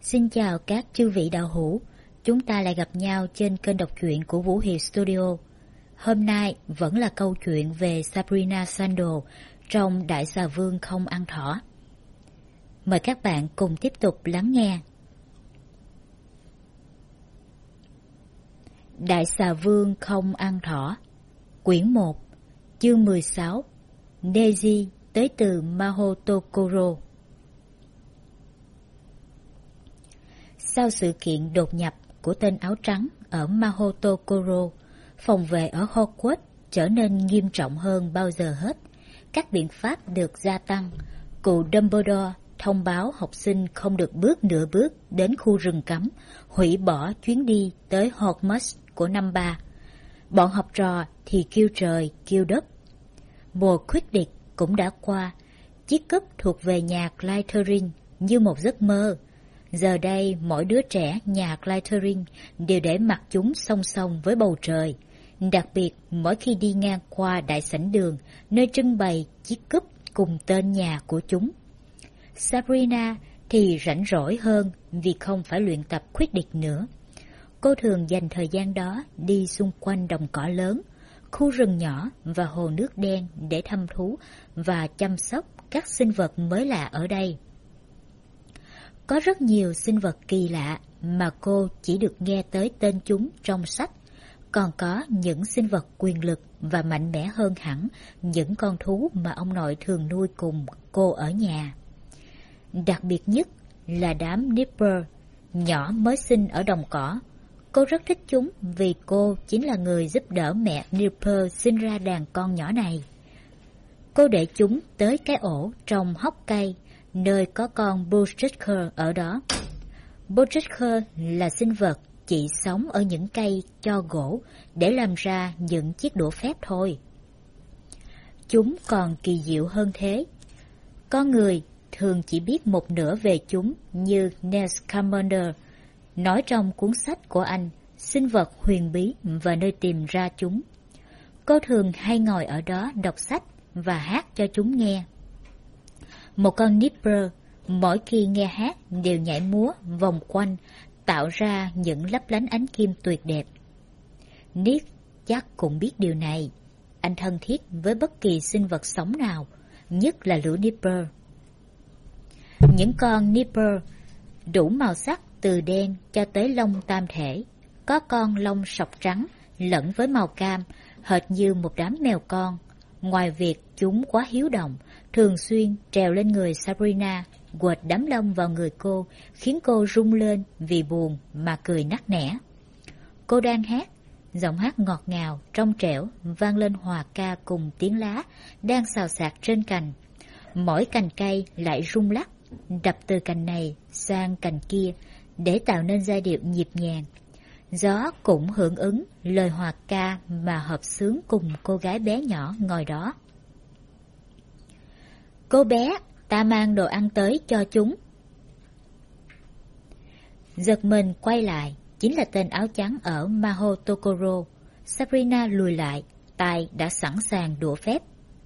Xin chào các chư vị đạo hữu, chúng ta lại gặp nhau trên kênh đọc truyện của Vũ Hiệp Studio. Hôm nay vẫn là câu chuyện về Sabrina Sandel trong Đại xà vương không ăn thỏ. Mời các bạn cùng tiếp tục lắng nghe. Đại xà vương không ăn thỏ, quyển 1, chương 16, Neji tới từ Mahotokoro. Sau sự kiện đột nhập của tên áo trắng ở Mahotokoro, phòng vệ ở Hogwarts trở nên nghiêm trọng hơn bao giờ hết. Các biện pháp được gia tăng. Cụ Dumbledore thông báo học sinh không được bước nửa bước đến khu rừng cấm, hủy bỏ chuyến đi tới Hogwarts của năm 3. Bọn học trò thì kêu trời kêu đất. Mùa Quidditch cũng đã qua. Chiếc cúp thuộc về nhà Slytherin như một giấc mơ. Giờ đây mỗi đứa trẻ nhà Slytherin đều để mặt chúng song song với bầu trời. Đặc biệt mỗi khi đi ngang qua đại sảnh đường nơi trưng bày chiếc cúp cùng tên nhà của chúng. Sabrina thì rảnh rỗi hơn vì không phải luyện tập Quidditch nữa. Cô thường dành thời gian đó đi xung quanh đồng cỏ lớn, khu rừng nhỏ và hồ nước đen để thăm thú và chăm sóc các sinh vật mới lạ ở đây. Có rất nhiều sinh vật kỳ lạ mà cô chỉ được nghe tới tên chúng trong sách, còn có những sinh vật quyền lực và mạnh mẽ hơn hẳn những con thú mà ông nội thường nuôi cùng cô ở nhà. Đặc biệt nhất là đám Nipper, nhỏ mới sinh ở đồng cỏ. Cô rất thích chúng vì cô chính là người giúp đỡ mẹ Nipper sinh ra đàn con nhỏ này. Cô để chúng tới cái ổ trong hốc cây, nơi có con Buttricker ở đó. Buttricker là sinh vật chỉ sống ở những cây cho gỗ để làm ra những chiếc đũa phép thôi. Chúng còn kỳ diệu hơn thế. Con người thường chỉ biết một nửa về chúng như Newt Scamander nói trong cuốn sách của anh Sinh vật huyền bí và nơi tìm ra chúng. Cô thường hay ngồi ở đó đọc sách và hát cho chúng nghe. Một con Nipper mỗi khi nghe hát đều nhảy múa vòng quanh, tạo ra những lấp lánh ánh kim tuyệt đẹp. Nick chắc cũng biết điều này. Anh thân thiết với bất kỳ sinh vật sống nào, nhất là lũ Nipper. Những con Nipper đủ màu sắc từ đen cho tới lông tam thể. Có con lông sọc trắng lẫn với màu cam, hệt như một đám mèo con. Ngoài việc chúng quá hiếu động, thường xuyên trèo lên người Sabrina, quệt đám lông vào người cô, khiến cô rung lên vì buồn mà cười nắc nẻ. Cô đang hát, giọng hát ngọt ngào, trong trẻo, vang lên hòa ca cùng tiếng lá đang xào xạc trên cành. Mỗi cành cây lại rung lắc, đập từ cành này sang cành kia để tạo nên giai điệu nhịp nhàng. Gió cũng hưởng ứng lời hòa ca mà hợp xướng cùng cô gái bé nhỏ ngồi đó. Cô bé, ta mang đồ ăn tới cho chúng. Giật mình quay lại, chính là tên áo trắng ở Mahotokoro. Sabrina lùi lại, tay đã sẵn sàng đũa phép.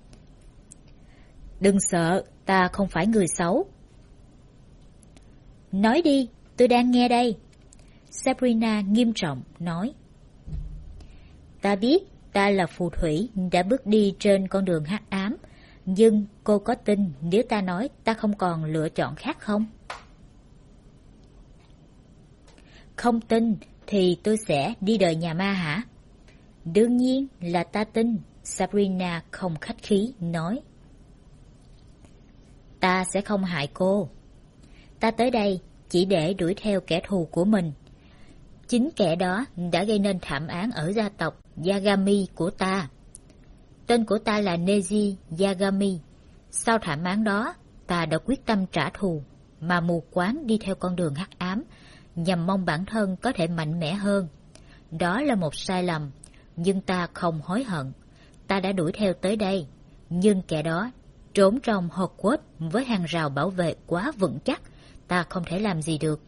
Đừng sợ, ta không phải người xấu. Nói đi, tôi đang nghe đây. Sabrina nghiêm trọng nói. Ta biết ta là phù thủy đã bước đi trên con đường hắc ám, nhưng cô có tin nếu ta nói ta không còn lựa chọn khác không? Không tin thì tôi sẽ đi đời nhà ma hả? Đương nhiên là ta tin, Sabrina không khách khí nói. Ta sẽ không hại cô. Ta tới đây chỉ để đuổi theo kẻ thù của mình. Chính kẻ đó đã gây nên thảm án ở gia tộc Yagami của ta. Tên của ta là Neji Yagami. Sau thảm án đó, ta đã quyết tâm trả thù, mà mù quáng đi theo con đường hắc ám, nhằm mong bản thân có thể mạnh mẽ hơn. Đó là một sai lầm, nhưng ta không hối hận. Ta đã đuổi theo tới đây, nhưng kẻ đó trốn trong Hogwarts với hàng rào bảo vệ quá vững chắc, ta không thể làm gì được.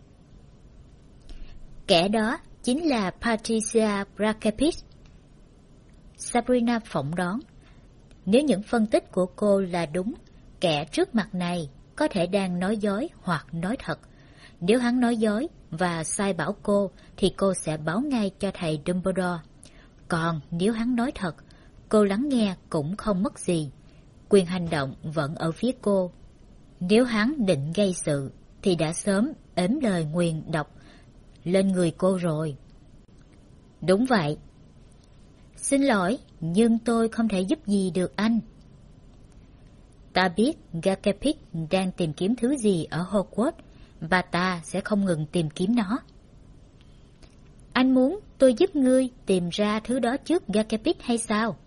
Kẻ đó chính là Patricia Brakepis. Sabrina phỏng đoán. Nếu những phân tích của cô là đúng, kẻ trước mặt này có thể đang nói dối hoặc nói thật. Nếu hắn nói dối và sai bảo cô thì cô sẽ báo ngay cho thầy Dumbledore. Còn nếu hắn nói thật, cô lắng nghe cũng không mất gì. Quyền hành động vẫn ở phía cô. Nếu hắn định gây sự thì đã sớm ếm lời nguyền độc lên người cô rồi. Đúng vậy. Xin lỗi, nhưng tôi không thể giúp gì được anh. Ta biết Gakepik đang tìm kiếm thứ gì ở Hogwarts, và ta sẽ không ngừng tìm kiếm nó. Anh muốn tôi giúp ngươi tìm ra thứ đó trước Gakepik hay sao?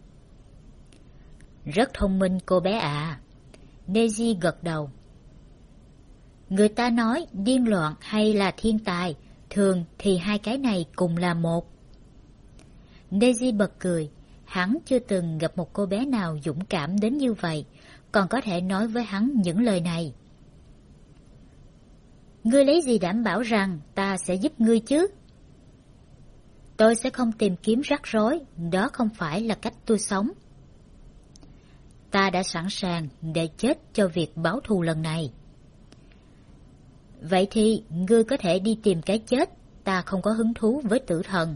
Rất thông minh cô bé ạ. Neji gật đầu. Người ta nói điên loạn hay là thiên tài, thường thì hai cái này cùng là một. Neji bật cười. Hắn chưa từng gặp một cô bé nào dũng cảm đến như vậy, còn có thể nói với hắn những lời này. Ngươi lấy gì đảm bảo rằng ta sẽ giúp ngươi chứ? Tôi sẽ không tìm kiếm rắc rối, đó không phải là cách tôi sống. Ta đã sẵn sàng để chết cho việc báo thù lần này. Vậy thì ngươi có thể đi tìm cái chết, ta không có hứng thú với tử thần.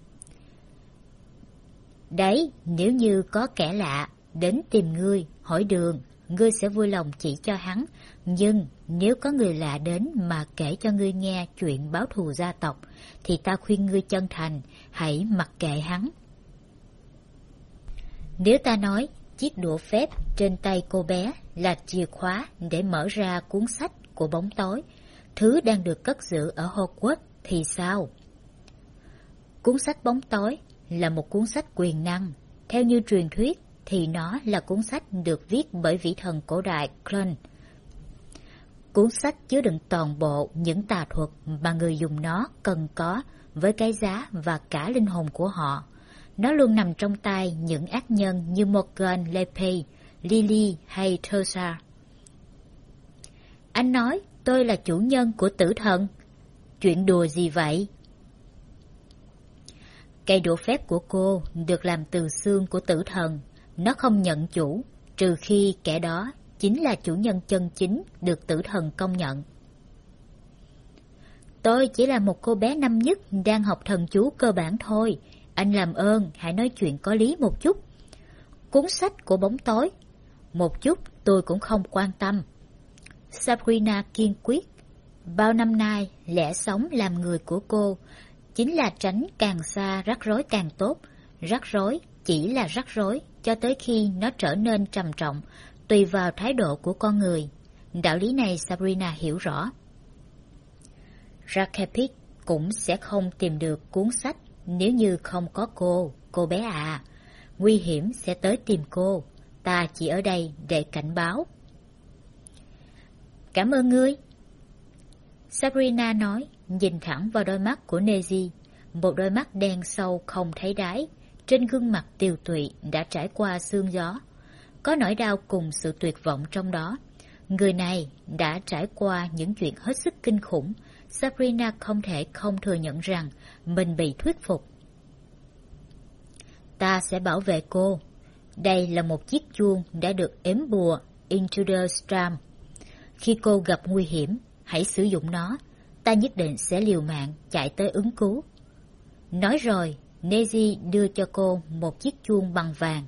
Đấy, nếu như có kẻ lạ đến tìm ngươi, hỏi đường, ngươi sẽ vui lòng chỉ cho hắn. Nhưng nếu có người lạ đến mà kể cho ngươi nghe chuyện báo thù gia tộc, thì ta khuyên ngươi chân thành, hãy mặc kệ hắn. Nếu ta nói chiếc đũa phép trên tay cô bé là chìa khóa để mở ra cuốn sách của bóng tối, thứ đang được cất giữ ở Hogwarts, thì sao? Cuốn sách bóng tối là một cuốn sách quyền năng. Theo như truyền thuyết thì nó là cuốn sách được viết bởi vị thần cổ đại Clun. Cuốn sách chứa đựng toàn bộ những tà thuật mà người dùng nó cần có với cái giá và cả linh hồn của họ. Nó luôn nằm trong tay những ác nhân như Morgan Le Fay, Lily hay Thursa. Anh nói tôi là chủ nhân của tử thần. Chuyện đùa gì vậy? Cây đũa phép của cô được làm từ xương của tử thần. Nó không nhận chủ, trừ khi kẻ đó chính là chủ nhân chân chính được tử thần công nhận. Tôi chỉ là một cô bé năm nhất đang học thần chú cơ bản thôi. Anh làm ơn hãy nói chuyện có lý một chút. Cuốn sách của bóng tối, một chút tôi cũng không quan tâm. Sabrina kiên quyết. Bao năm nay, lẽ sống làm người của cô chính là tránh càng xa rắc rối càng tốt. Rắc rối chỉ là rắc rối cho tới khi nó trở nên trầm trọng, tùy vào thái độ của con người. Đạo lý này Sabrina hiểu rõ. Rakepik cũng sẽ không tìm được cuốn sách nếu như không có cô bé à. Nguy hiểm sẽ tới tìm cô. Ta chỉ ở đây để cảnh báo. Cảm ơn ngươi. Sabrina nói, nhìn thẳng vào đôi mắt của Neji, một đôi mắt đen sâu không thấy đáy. Trên gương mặt tiều tụy đã trải qua sương gió, có nỗi đau cùng sự tuyệt vọng trong đó. Người này đã trải qua những chuyện hết sức kinh khủng. Sabrina không thể không thừa nhận rằng mình bị thuyết phục. Ta sẽ bảo vệ cô. Đây là một chiếc chuông đã được ếm bùa Intruder Stram. Khi cô gặp nguy hiểm, hãy sử dụng nó. Ta nhất định sẽ liều mạng chạy tới ứng cứu. Nói rồi, Neji đưa cho cô một chiếc chuông bằng vàng.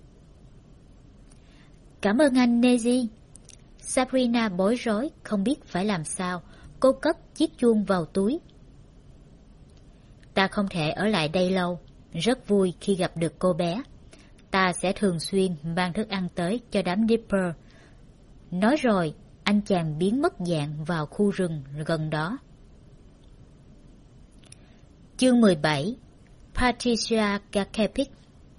Cảm ơn anh, Neji. Sabrina bối rối, không biết phải làm sao. Cô cất chiếc chuông vào túi. Ta không thể ở lại đây lâu. Rất vui khi gặp được cô bé. Ta sẽ thường xuyên mang thức ăn tới cho đám Dipper. Nói rồi, anh chàng biến mất dạng vào khu rừng gần đó. Chương 17. Patricia Gakepik.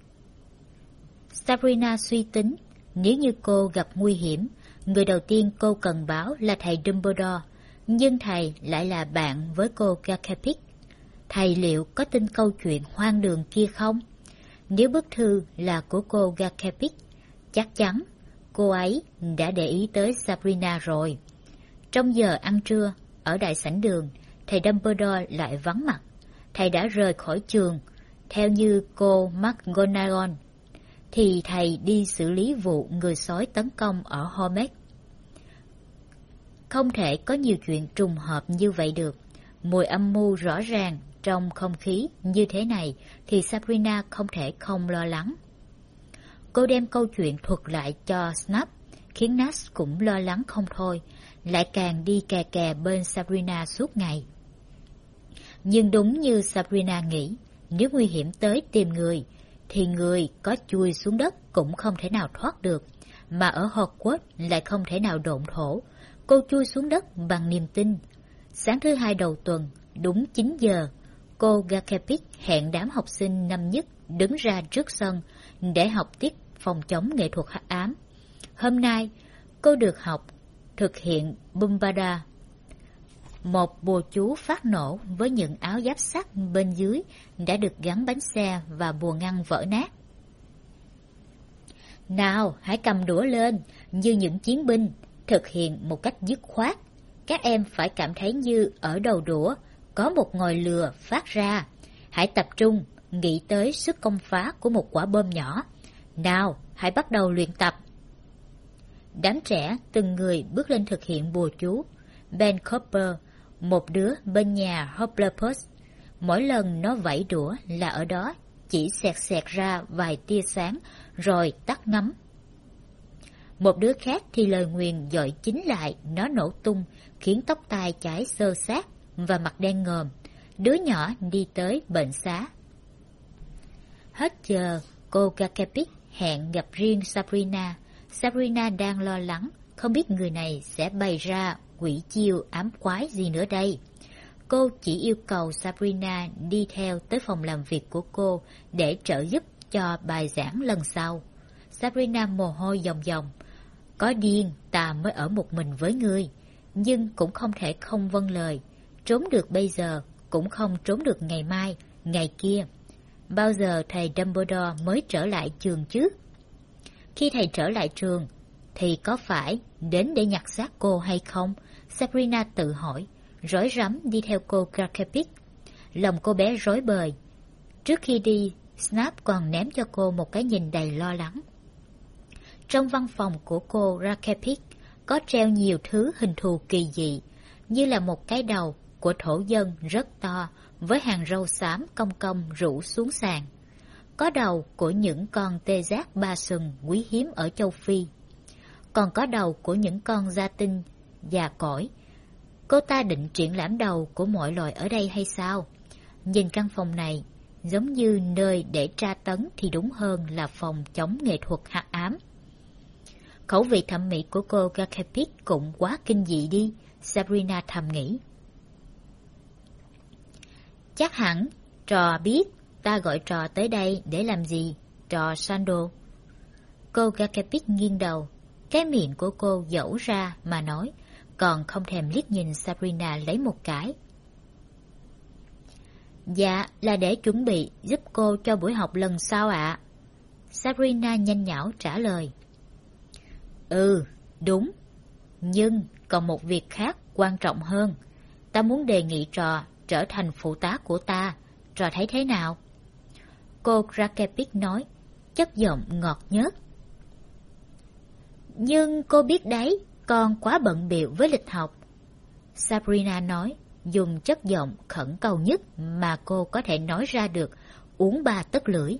Sabrina suy tính, nếu như cô gặp nguy hiểm, người đầu tiên cô cần báo là thầy Dumbledore, nhưng thầy lại là bạn với cô Gakepik. Thầy liệu có tin câu chuyện hoang đường kia không? Nếu bức thư là của cô Gakepik, chắc chắn cô ấy đã để ý tới Sabrina rồi. Trong giờ ăn trưa, ở đại sảnh đường, thầy Dumbledore lại vắng mặt. Thầy đã rời khỏi trường. Theo như cô McGonagall, thì thầy đi xử lý vụ người sói tấn công ở Hormex. Không thể có nhiều chuyện trùng hợp như vậy được. Mùi âm mưu rõ ràng trong không khí như thế này thì Sabrina không thể không lo lắng. Cô đem câu chuyện thuật lại cho Snap, khiến Nash cũng lo lắng không thôi, lại càng đi kè kè bên Sabrina suốt ngày. Nhưng đúng như Sabrina nghĩ, nếu nguy hiểm tới tìm người, thì người có chui xuống đất cũng không thể nào thoát được, mà ở Hogwarts lại không thể nào độn thổ. Cô chui xuống đất bằng niềm tin. Sáng thứ hai đầu tuần, đúng 9 giờ, cô Gakepik hẹn đám học sinh năm nhất đứng ra trước sân để học tiết phòng chống nghệ thuật hắc ám. Hôm nay, cô được học thực hiện Bumbada, một bùa chú phát nổ với những áo giáp sắt bên dưới đã được gắn bánh xe và bùa ngăn vỡ nát. Nào, hãy cầm đũa lên, như những chiến binh, thực hiện một cách dứt khoát. Các em phải cảm thấy như ở đầu đũa có một ngòi lửa phát ra. Hãy tập trung, nghĩ tới sức công phá của một quả bom nhỏ. Nào, hãy bắt đầu luyện tập. Đám trẻ từng người bước lên thực hiện bùa chú. Ben Cooper, một đứa bên nhà Hufflepuff, mỗi lần nó vẫy đũa là ở đó chỉ xẹt ra vài tia sáng rồi tắt ngấm. Một đứa khác thì lời nguyền dội chính lại, nó nổ tung, khiến tóc tai cháy xơ xác và mặt đen ngòm. Đứa nhỏ đi tới bệnh xá. Hết giờ, cô Gakepik hẹn gặp riêng Sabrina. Sabrina đang lo lắng, không biết người này sẽ bày ra quỷ chiêu ám quái gì nữa đây. Cô chỉ yêu cầu Sabrina đi theo tới phòng làm việc của cô để trợ giúp cho bài giảng lần sau. Sabrina mồ hôi ròng ròng. Có điên, ta mới ở một mình với ngươi, nhưng cũng không thể không vâng lời. Trốn được bây giờ, cũng không trốn được ngày mai, ngày kia. Bao giờ thầy Dumbledore mới trở lại trường chứ? Khi thầy trở lại trường, thì có phải đến để nhặt xác cô hay không? Sabrina tự hỏi, rối rắm đi theo cô Gakepik. Lòng cô bé rối bời. Trước khi đi, Snap còn ném cho cô một cái nhìn đầy lo lắng. Trong văn phòng của cô Gakepik có treo nhiều thứ hình thù kỳ dị, như là một cái đầu của thổ dân rất to với hàng râu xám cong cong rủ xuống sàn. Có đầu của những con tê giác ba sừng quý hiếm ở châu Phi. Còn có đầu của những con gia tinh già cỗi. Cô ta định triển lãm đầu của mọi loài ở đây hay sao? Nhìn căn phòng này, giống như nơi để tra tấn thì đúng hơn là phòng chống nghệ thuật hắc ám. Khẩu vị thẩm mỹ của cô Gakepik cũng quá kinh dị đi, Sabrina thầm nghĩ. Chắc hẳn, trò biết ta gọi trò tới đây để làm gì, trò Sando. Cô Gakepik nghiêng đầu, cái miệng của cô dẫu ra mà nói, còn không thèm liếc nhìn Sabrina lấy một cái. Dạ, là để chuẩn bị giúp cô cho buổi học lần sau ạ. Sabrina nhanh nhảu trả lời. Ừ, đúng. Nhưng còn một việc khác quan trọng hơn. Ta muốn đề nghị trò trở thành phụ tá của ta. Trò thấy thế nào? Cô Gakepik nói, chất giọng ngọt nhớt. Nhưng cô biết đấy, con quá bận bịu với lịch học. Sabrina nói, dùng chất giọng khẩn cầu nhất mà cô có thể nói ra được, uốn ba tấc lưỡi.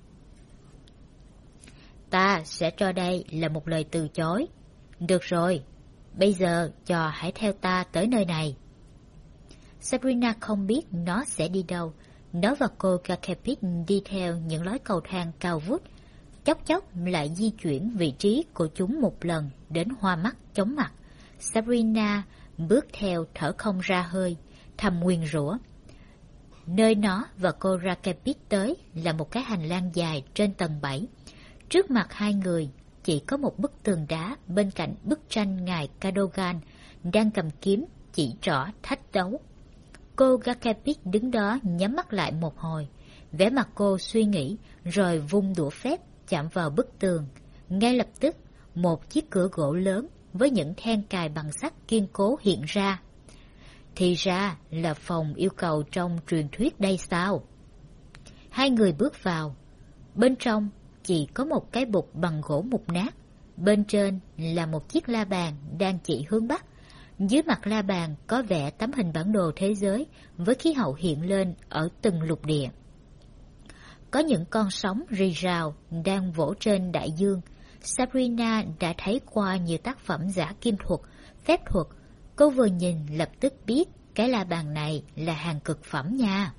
Ta sẽ cho đây là một lời từ chối. Được rồi, bây giờ trò hãy theo ta tới nơi này. Sabrina không biết nó sẽ đi đâu. Nó và cô Gakepik đi theo những lối cầu thang cao vút, chốc chốc lại di chuyển vị trí của chúng một lần đến hoa mắt chóng mặt. Sabrina bước theo thở không ra hơi, thầm nguyền rủa. Nơi nó và cô Gakepik tới là một cái hành lang dài trên tầng 7. Trước mặt hai người chỉ có một bức tường đá bên cạnh bức tranh ngài Cadogan đang cầm kiếm chỉ trỏ thách đấu. Cô Gakepik đứng đó nhắm mắt lại một hồi, vẻ mặt cô suy nghĩ rồi vung đũa phép chạm vào bức tường. Ngay lập tức, một chiếc cửa gỗ lớn với những then cài bằng sắt kiên cố hiện ra. Thì ra là phòng yêu cầu trong truyền thuyết đây sao? Hai người bước vào. Bên trong chỉ có một cái bục bằng gỗ mục nát. Bên trên là một chiếc la bàn đang chỉ hướng bắc. Dưới mặt la bàn có vẽ tấm hình bản đồ thế giới với khí hậu hiện lên ở từng lục địa. Có những con sóng rì rào đang vỗ trên đại dương. Sabrina đã thấy qua nhiều tác phẩm giả kim thuật, phép thuật. Cô vừa nhìn lập tức biết cái la bàn này là hàng cực phẩm nha.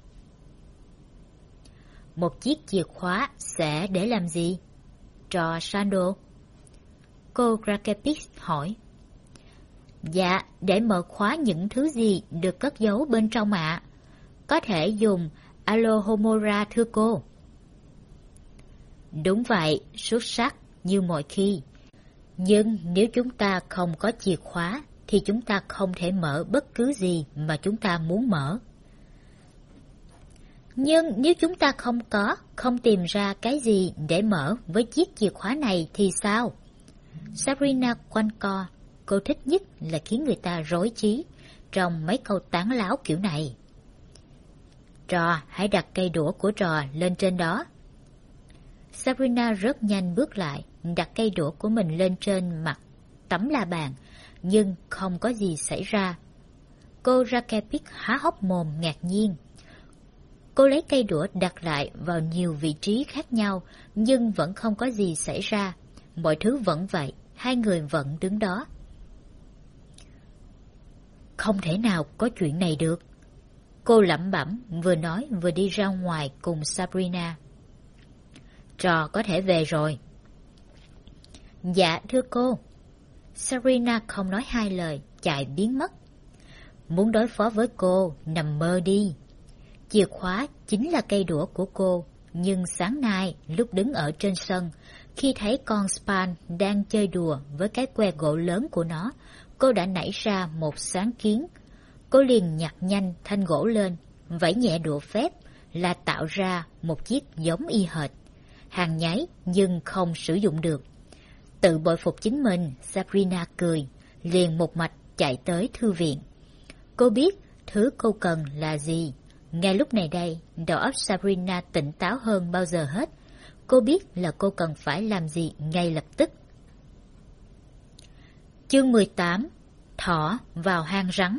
Một chiếc chìa khóa sẽ để làm gì? Trò Sando? Cô Grakepix hỏi. Dạ, để mở khóa những thứ gì được cất giấu bên trong ạ. Có thể dùng Alohomora thưa cô. Đúng vậy, xuất sắc như mọi khi. Nhưng nếu chúng ta không có chìa khóa thì chúng ta không thể mở bất cứ gì mà chúng ta muốn mở. Nhưng nếu chúng ta không tìm ra cái gì để mở với chiếc chìa khóa này thì sao? Sabrina quanh co, cô thích nhất là khiến người ta rối trí trong mấy câu tán láo kiểu này. Trò, hãy đặt cây đũa của trò lên trên đó. Sabrina rất nhanh bước lại, đặt cây đũa của mình lên trên mặt tấm la bàn, nhưng không có gì xảy ra. Cô Rakepik há hốc mồm ngạc nhiên. Cô lấy cây đũa đặt lại vào nhiều vị trí khác nhau, nhưng vẫn không có gì xảy ra. Mọi thứ vẫn vậy, hai người vẫn đứng đó. Không thể nào có chuyện này được. Cô lẩm bẩm, vừa nói vừa đi ra ngoài cùng Sabrina. Trò có thể về rồi. Dạ thưa cô. Sabrina không nói hai lời, chạy biến mất. Muốn đối phó với cô, nằm mơ đi. Chìa khóa chính là cây đũa của cô, nhưng sáng nay lúc đứng ở trên sân, khi thấy con Span đang chơi đùa với cái que gỗ lớn của nó, cô đã nảy ra một sáng kiến. Cô liền nhặt nhanh thanh gỗ lên, vẫy nhẹ đũa phép là tạo ra một chiếc giống y hệt. Hàng nháy nhưng không sử dụng được. Tự bội phục chính mình, Sabrina cười, liền một mạch chạy tới thư viện. Cô biết thứ cô cần là gì. Ngay lúc này đây, đầu óc Sabrina tỉnh táo hơn bao giờ hết. Cô biết là cô cần phải làm gì ngay lập tức. Chương 18. Thỏ vào hang rắn.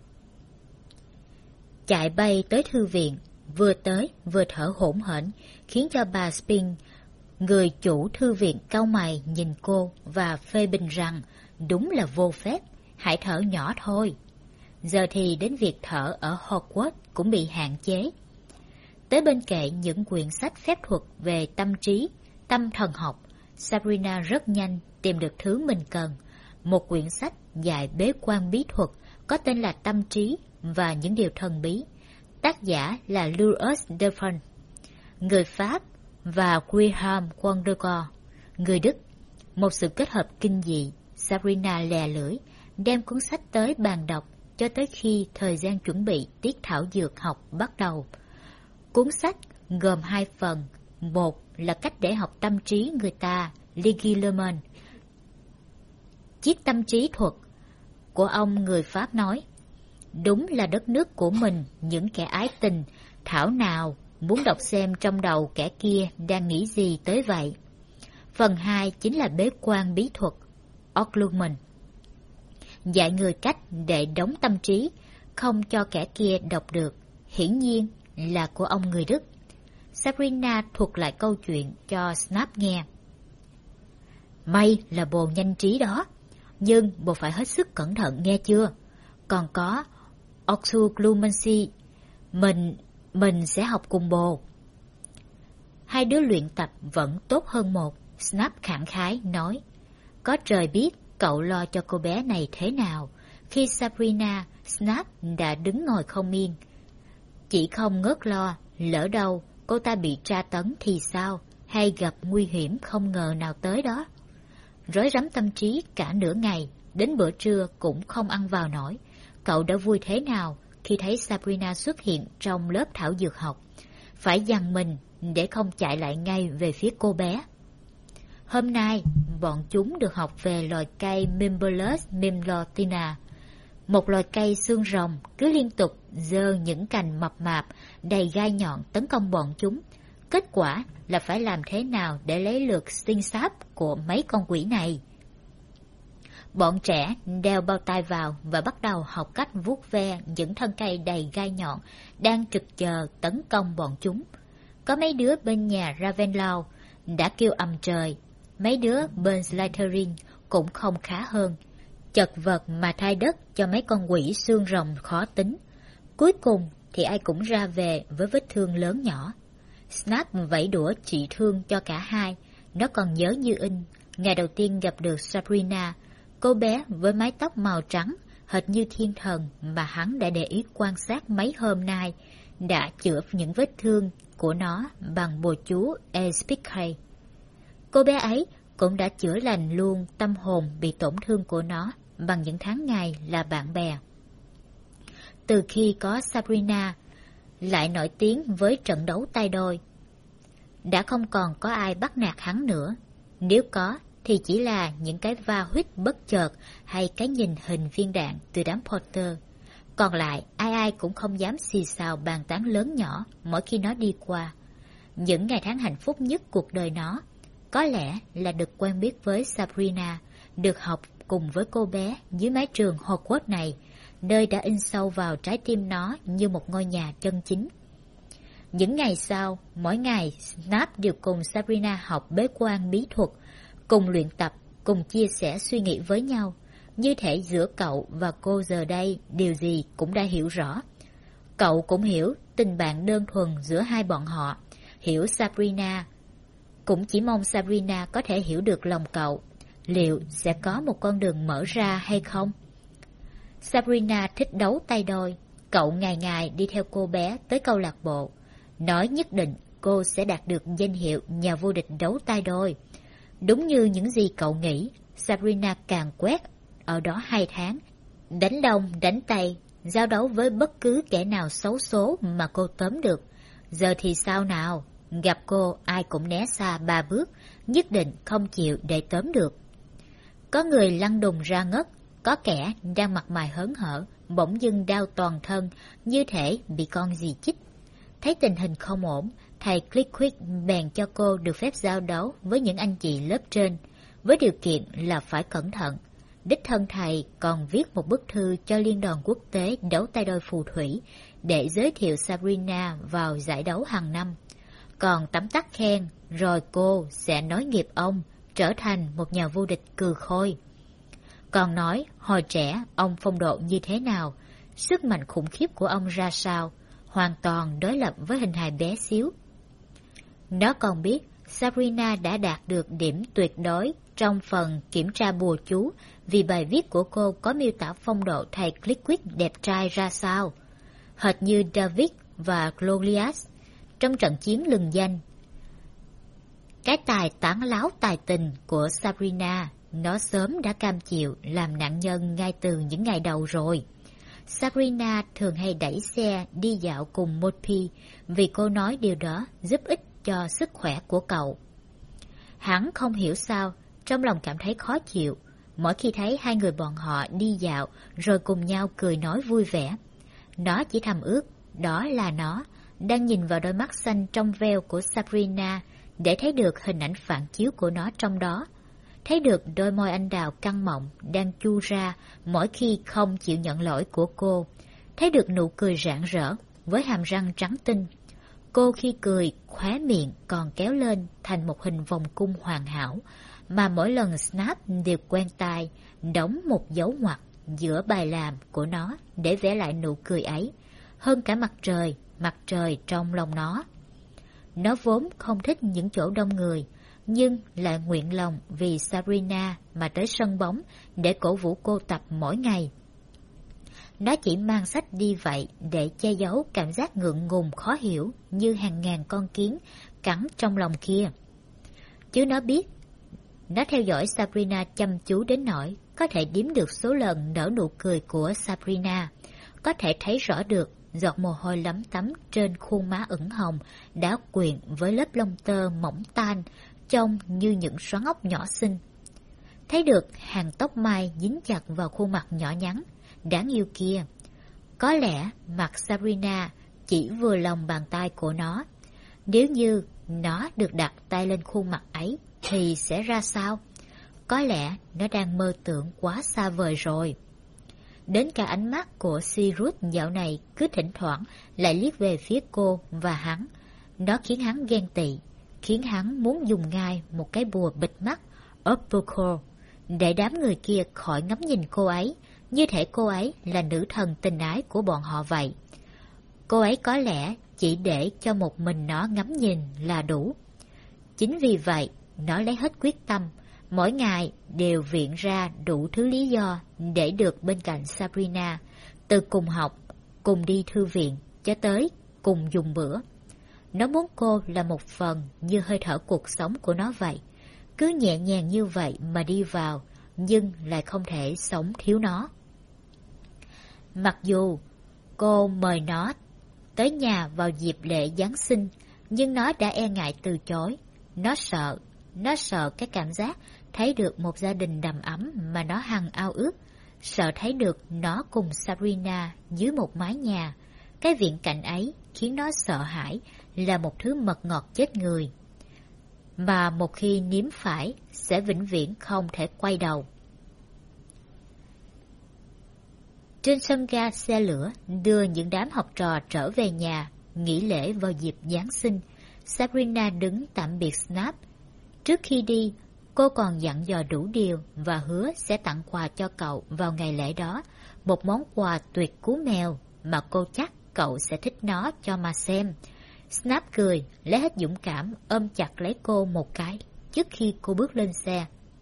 Chạy bay tới thư viện, vừa tới vừa thở hổn hển, khiến cho bà Spin, người chủ thư viện, cau mày nhìn cô và phê bình rằng đúng là vô phép, hãy thở nhỏ thôi. Giờ thì đến việc thở ở Hogwarts cũng bị hạn chế. Tới bên kệ những quyển sách phép thuật về tâm trí, tâm thần học, Sabrina rất nhanh tìm được thứ mình cần. Một quyển sách dài bế quan bí thuật có tên là Tâm trí và những điều thần bí. Tác giả là Louis Defon, người Pháp, và Wilhelm Wondergor, người Đức. Một sự kết hợp kinh dị. Sabrina lè lưỡi, đem cuốn sách tới bàn đọc cho tới khi thời gian chuẩn bị tiết thảo dược học bắt đầu. Cuốn sách gồm 2 phần. Một là cách để học tâm trí người ta, Leguillemon. Chiếc tâm trí thuật của ông người Pháp nói, đúng là đất nước của mình, những kẻ ái tình, thảo nào muốn đọc xem trong đầu kẻ kia đang nghĩ gì tới vậy. Phần 2 chính là bế quan bí thuật, Occlusion, dạy người cách để đóng tâm trí, không cho kẻ kia đọc được, hiển nhiên là của ông người Đức. Sabrina thuật lại câu chuyện cho Snap nghe. May là bồ nhanh trí đó, nhưng bồ phải hết sức cẩn thận nghe chưa? Còn có Occlumency, mình sẽ học cùng bồ. 2 đứa luyện tập vẫn tốt hơn một, Snap khẳng khái nói. Có trời biết cậu lo cho cô bé này thế nào. Khi Sabrina, Snap đã đứng ngồi không yên. Chỉ không ngớt lo, lỡ đâu cô ta bị tra tấn thì sao, hay gặp nguy hiểm không ngờ nào tới đó. Rối rắm tâm trí cả nửa ngày, đến bữa trưa cũng không ăn vào nổi. Cậu đã vui thế nào khi thấy Sabrina xuất hiện trong lớp thảo dược học. Phải dằn mình để không chạy lại ngay về phía cô bé. Hôm nay, bọn chúng được học về loài cây Mimbulus mimlotina, một loài cây xương rồng cứ liên tục giơ những cành mập mạp đầy gai nhọn tấn công bọn chúng. Kết quả là phải làm thế nào để lấy lượt sinh sáp của mấy con quỷ này. Bọn trẻ đeo bao tay vào và bắt đầu học cách vuốt ve những thân cây đầy gai nhọn đang trực chờ tấn công bọn chúng. Có mấy đứa bên nhà Ravenlow đã kêu ầm trời, mấy đứa bên Slytherin cũng không khá hơn. Chật vật mà thay đất cho mấy con quỷ xương rồng khó tính. Cuối cùng thì ai cũng ra về với vết thương lớn nhỏ. Snape vẫy đũa trị thương cho cả hai. Nó còn nhớ như in ngày đầu tiên gặp được Sabrina, cô bé với mái tóc màu trắng hệt như thiên thần mà hắn đã để ý quan sát mấy hôm nay, đã chữa những vết thương của nó bằng bùa chú Expectate. Cô bé ấy cũng đã chữa lành luôn tâm hồn bị tổn thương của nó bằng những tháng ngày là bạn bè. Từ khi có Sabrina lại nổi tiếng với trận đấu tay đôi, đã không còn có ai bắt nạt hắn nữa. Nếu có thì chỉ là những cái va huýt bất chợt hay cái nhìn hình viên đạn từ đám Potter. Còn lại ai ai cũng không dám xì xào bàn tán lớn nhỏ mỗi khi nó đi qua. Những ngày tháng hạnh phúc nhất cuộc đời nó có lẽ là được quen biết với Sabrina, được học cùng với cô bé dưới mái trường Hogwarts này, nơi đã in sâu vào trái tim nó như một ngôi nhà chân chính. Những ngày sau, mỗi ngày Snape đều cùng Sabrina học bế quan bí thuật, cùng luyện tập, cùng chia sẻ suy nghĩ với nhau. Như thể giữa cậu và cô giờ đây điều gì cũng đã hiểu rõ. Cậu cũng hiểu tình bạn đơn thuần giữa hai bọn họ, hiểu Sabrina. Cũng chỉ mong Sabrina có thể hiểu được lòng cậu. Liệu sẽ có một con đường mở ra hay không? Sabrina thích đấu tay đôi. Cậu ngày ngày đi theo cô bé tới câu lạc bộ, nói nhất định cô sẽ đạt được danh hiệu nhà vô địch đấu tay đôi. Đúng như những gì cậu nghĩ, Sabrina càng quét ở đó 2 tháng, đánh đông đánh tây, giao đấu với bất cứ kẻ nào xấu số mà cô tóm được. Giờ thì sao nào? Gặp cô ai cũng né xa 3 bước, nhất định không chịu để tóm được. Có người lăn đùng ra ngất, có kẻ đang mặt mày hớn hở, bỗng dưng đau toàn thân, như thể bị con gì chích. Thấy tình hình không ổn, thầy Flitwick bèn cho cô được phép giao đấu với những anh chị lớp trên, với điều kiện là phải cẩn thận. Đích thân thầy còn viết một bức thư cho Liên đoàn Quốc tế đấu tay đôi phù thủy để giới thiệu Sabrina vào giải đấu hàng năm. Còn tấm tắc khen, rồi cô sẽ nối nghiệp ông, trở thành một nhà vô địch cừ khôi. Còn nói hồi trẻ ông phong độ như thế nào, sức mạnh khủng khiếp của ông ra sao, hoàn toàn đối lập với hình hài bé xíu. Nó còn biết Sabrina đã đạt được điểm tuyệt đối trong phần kiểm tra bùa chú vì bài viết của cô có miêu tả phong độ thầy Flitwick đẹp trai ra sao, hệt như David và Goliath trong trận chiến lừng danh. Cái tài tán láo tài tình của Sabrina, nó sớm đã cam chịu làm nạn nhân ngay từ những ngày đầu rồi. Sabrina thường hay đẩy xe đi dạo cùng Moppy vì cô nói điều đó giúp ích cho sức khỏe của cậu. Hắn không hiểu sao, trong lòng cảm thấy khó chịu mỗi khi thấy hai người bọn họ đi dạo rồi cùng nhau cười nói vui vẻ. Nó chỉ thầm ước đó là nó đang nhìn vào đôi mắt xanh trong veo của Sabrina để thấy được hình ảnh phản chiếu của nó trong đó. Thấy được đôi môi anh đào căng mọng đang chu ra mỗi khi không chịu nhận lỗi của cô. Thấy được nụ cười rạng rỡ với hàm răng trắng tinh. Cô khi cười, khóe miệng còn kéo lên thành một hình vòng cung hoàn hảo, mà mỗi lần Snape đều quen tai, đóng một dấu ngoặc giữa bài làm của nó để vẽ lại nụ cười ấy, hơn cả mặt trời trong lòng nó. Nó vốn không thích những chỗ đông người, nhưng lại nguyện lòng vì Sabrina mà tới sân bóng để cổ vũ cô tập mỗi ngày. Nó chỉ mang sách đi vậy để che giấu cảm giác ngượng ngùng khó hiểu như hàng ngàn con kiến cắn trong lòng kia. Chứ nó biết, nó theo dõi Sabrina chăm chú đến nỗi có thể đếm được số lần nở nụ cười của Sabrina, có thể thấy rõ được giọt mồ hôi lấm tấm trên khuôn má ửng hồng đã quyện với lớp lông tơ mỏng tan trông như những xoắn ốc nhỏ xinh. Thấy được hàng tóc mai dính chặt vào khuôn mặt nhỏ nhắn đáng yêu kia. Có lẽ mặt Sabrina chỉ vừa lòng bàn tay của nó. Nếu như nó được đặt tay lên khuôn mặt ấy thì sẽ ra sao? Có lẽ nó đang mơ tưởng quá xa vời rồi. Đến cả ánh mắt của Cyrus dạo này cứ thỉnh thoảng lại liếc về phía cô và hắn. Nó khiến hắn ghen tị, khiến hắn muốn dùng ngay một cái bùa bịt mắt Opalcore để đám người kia khỏi ngắm nhìn cô ấy, như thể cô ấy là nữ thần tình ái của bọn họ vậy. Cô ấy có lẽ chỉ để cho một mình nó ngắm nhìn là đủ. Chính vì vậy, nó lấy hết quyết tâm, mỗi ngày đều viện ra đủ thứ lý do để được bên cạnh Sabrina, từ cùng học, cùng đi thư viện, cho tới cùng dùng bữa. Nó muốn cô là một phần như hơi thở cuộc sống của nó vậy, cứ nhẹ nhàng như vậy mà đi vào, nhưng lại không thể sống thiếu nó. Mặc dù cô mời nó tới nhà vào dịp lễ Giáng sinh, nhưng nó đã e ngại từ chối. Nó sợ cái cảm giác thấy được một gia đình đầm ấm mà nó hằng ao ước, sợ thấy được nó cùng Sabrina dưới một mái nhà. Cái viễn cảnh ấy khiến nó sợ hãi, là một thứ mật ngọt chết người, mà một khi nếm phải sẽ vĩnh viễn không thể quay đầu. Trên sân ga xe lửa đưa những đám học trò trở về nhà nghỉ lễ vào dịp Giáng sinh, Sabrina đứng tạm biệt Snap. Trước khi đi, cô còn dặn dò đủ điều và hứa sẽ tặng quà cho cậu vào ngày lễ đó, một món quà tuyệt cú mèo mà cô chắc cậu sẽ thích nó cho mà xem. Snap cười, lấy hết dũng cảm ôm chặt lấy cô một cái trước khi cô bước lên xe.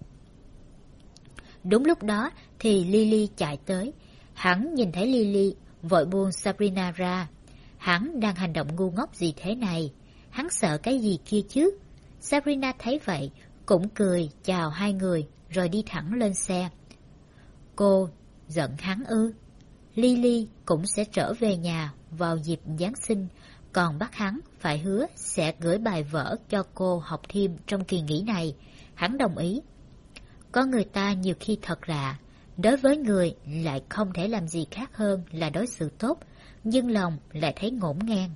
Đúng lúc đó thì Lily chạy tới. Hắn nhìn thấy Lily, vội buông Sabrina ra. Hắn đang hành động ngu ngốc gì thế này? Hắn sợ cái gì kia chứ? Sabrina thấy vậy, cũng cười chào hai người, rồi đi thẳng lên xe. Cô giận hắn ư? Lily cũng sẽ trở về nhà vào dịp Giáng sinh, còn bắt hắn phải hứa sẽ gửi bài vở cho cô học thêm trong kỳ nghỉ này. Hắn đồng ý. Con người ta nhiều khi thật lạ, đối với người lại không thể làm gì khác hơn là đối xử tốt, nhưng lòng lại thấy ngổn ngang.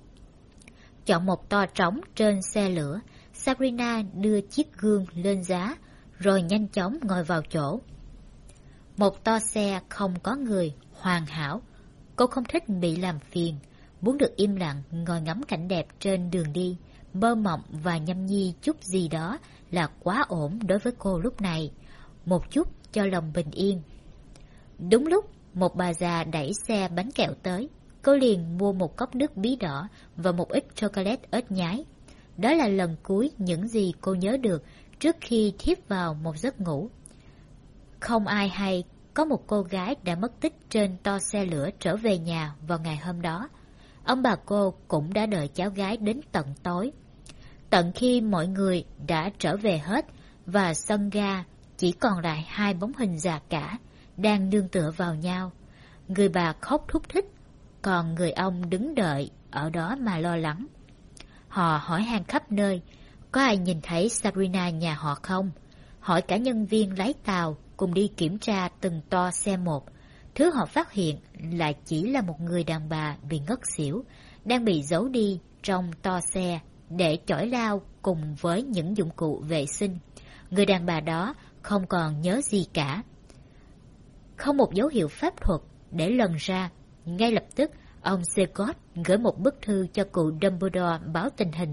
Chọn một to trống trên xe lửa, Sabrina đưa chiếc gương lên giá, rồi nhanh chóng ngồi vào chỗ. Một toa xe không có người, hoàn hảo. Cô không thích bị làm phiền, muốn được im lặng ngồi ngắm cảnh đẹp trên đường đi, mơ mộng và nhâm nhi chút gì đó là quá ổn đối với cô lúc này. Một chút cho lòng bình yên. Đúng lúc một bà già đẩy xe bánh kẹo tới, cô liền mua một cốc nước bí đỏ và một ít chocolate ớt nhái. Đó là lần cuối những gì cô nhớ được trước khi thiếp vào một giấc ngủ. Không ai hay có một cô gái đã mất tích trên toa xe lửa trở về nhà vào ngày hôm đó. Ông bà cô cũng đã đợi cháu gái đến tận tối. Tận khi mọi người đã trở về hết và sân ga chỉ còn lại hai bóng hình già cả đang nương tựa vào nhau. Người bà khóc thút thít, còn người ông đứng đợi ở đó mà lo lắng. Họ hỏi han khắp nơi, có ai nhìn thấy Sabrina nhà họ không? Hỏi cả nhân viên lái tàu cùng đi kiểm tra từng toa xe một. Thứ họ phát hiện lại chỉ là một người đàn bà bị ngất xỉu, đang bị giấu đi trong toa xe để chổi lao cùng với những dụng cụ vệ sinh. Người đàn bà đó không còn nhớ gì cả. Không một dấu hiệu pháp thuật để lần ra. Ngay lập tức, ông Scott gửi một bức thư cho cụ Dumbledore báo tình hình.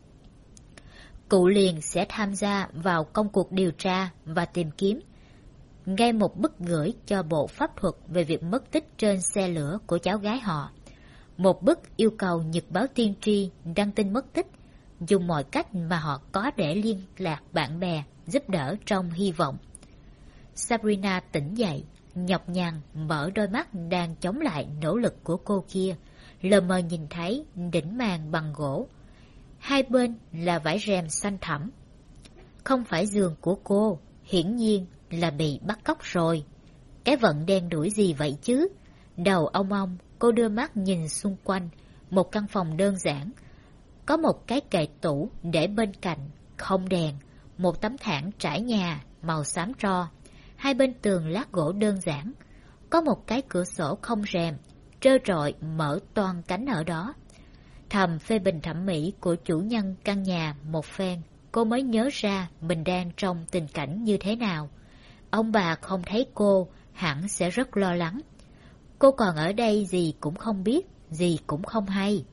Cụ liền sẽ tham gia vào công cuộc điều tra và tìm kiếm. Ngay một bức gửi cho bộ pháp thuật về việc mất tích trên xe lửa của cháu gái họ. Một bức yêu cầu nhật báo tiên tri đăng tin mất tích, dùng mọi cách mà họ có để liên lạc bạn bè, giúp đỡ trong hy vọng. Sabrina tỉnh dậy, nhọc nhằn mở đôi mắt đang chống lại nỗ lực của cô kia, lờ mờ nhìn thấy đỉnh màn bằng gỗ. Hai bên là vải rèm xanh thẳm. Không phải giường của cô, hiển nhiên là bị bắt cóc rồi. Cái vận đen đuổi gì vậy chứ? Đầu ông, cô đưa mắt nhìn xung quanh. Một căn phòng đơn giản. Có một cái kệ tủ để bên cạnh, không đèn. Một tấm thảm trải nhà màu xám tro. Hai bên tường lát gỗ đơn giản. Có một cái cửa sổ không rèm, trơ trọi mở toang cánh ở đó. Thầm phê bình thẩm mỹ của chủ nhân căn nhà một phen, cô mới nhớ ra mình đang trong tình cảnh như thế nào. Ông bà không thấy cô, hẳn sẽ rất lo lắng. Cô còn ở đây gì cũng không biết, gì cũng không hay.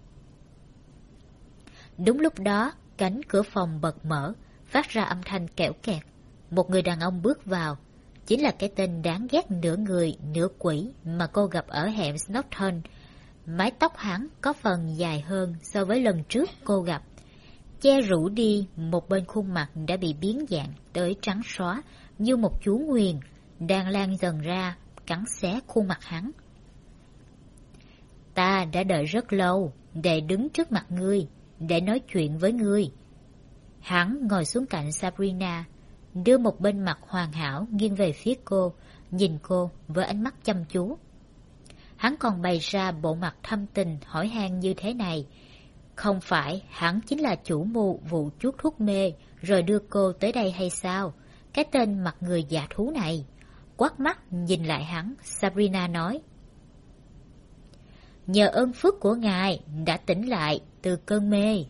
Đúng lúc đó, cánh cửa phòng bật mở, phát ra âm thanh kẽo kẹt. Một người đàn ông bước vào, chính là cái tên đáng ghét nửa người, nửa quỷ mà cô gặp ở hẻm Snowton. Mái tóc hắn có phần dài hơn so với lần trước cô gặp. Che rủ đi, một bên khuôn mặt đã bị biến dạng tới trắng xóa như một chú nguyền, đang lan dần ra, cắn xé khuôn mặt hắn. Ta đã đợi rất lâu để đứng trước mặt ngươi, để nói chuyện với ngươi. Hắn ngồi xuống cạnh Sabrina, đưa một bên mặt hoàn hảo nghiêng về phía cô, nhìn cô với ánh mắt chăm chú. Hắn còn bày ra bộ mặt thâm tình hỏi han như thế này. Không phải hắn chính là chủ mưu vụ chuốt thuốc mê rồi đưa cô tới đây hay sao? Cái tên mặt người giả thú này. Quát mắt nhìn lại hắn, Sabrina nói. Nhờ ơn phước của ngài đã tỉnh lại từ cơn mê.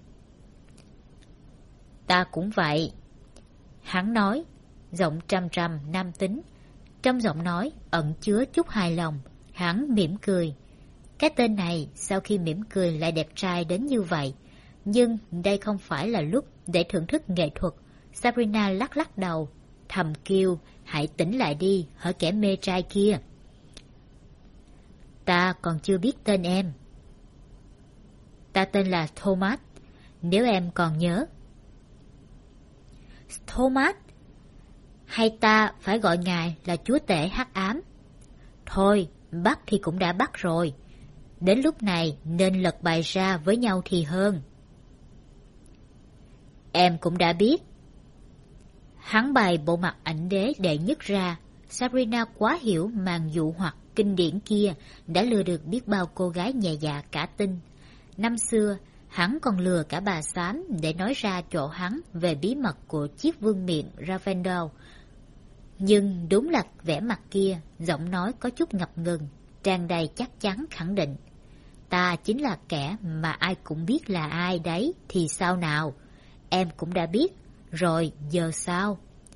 Ta cũng vậy. Hắn nói, giọng trầm trầm nam tính. Trong giọng nói ẩn chứa chút hài lòng. Hắn mỉm cười. Cái tên này sau khi mỉm cười lại đẹp trai đến như vậy. Nhưng đây không phải là lúc để thưởng thức nghệ thuật. Sabrina lắc lắc đầu, thầm kêu, hãy tỉnh lại đi, hỡi kẻ mê trai kia. Ta còn chưa biết tên em. Ta tên là Thomas, nếu em còn nhớ. Thomas? Hay ta phải gọi ngài là chúa tể hắc ám? Thôi, bắt thì cũng đã bắt rồi. Đến lúc này nên lật bài ra với nhau thì hơn. Em cũng đã biết. Hắn bày bộ mặt ảnh đế đệ nhất ra. Sabrina quá hiểu màn dụ hoặc kinh điển kia đã lừa được biết bao cô gái nhẹ dạ cả tin. Năm xưa, hắn còn lừa cả bà xám để nói ra chỗ hắn về bí mật của chiếc vương miện Ravendell. Nhưng đúng là vẻ mặt kia, giọng nói có chút ngập ngừng, tràn đầy chắc chắn khẳng định. Ta chính là kẻ mà ai cũng biết là ai đấy, thì sao nào? Em cũng đã biết, rồi giờ sao?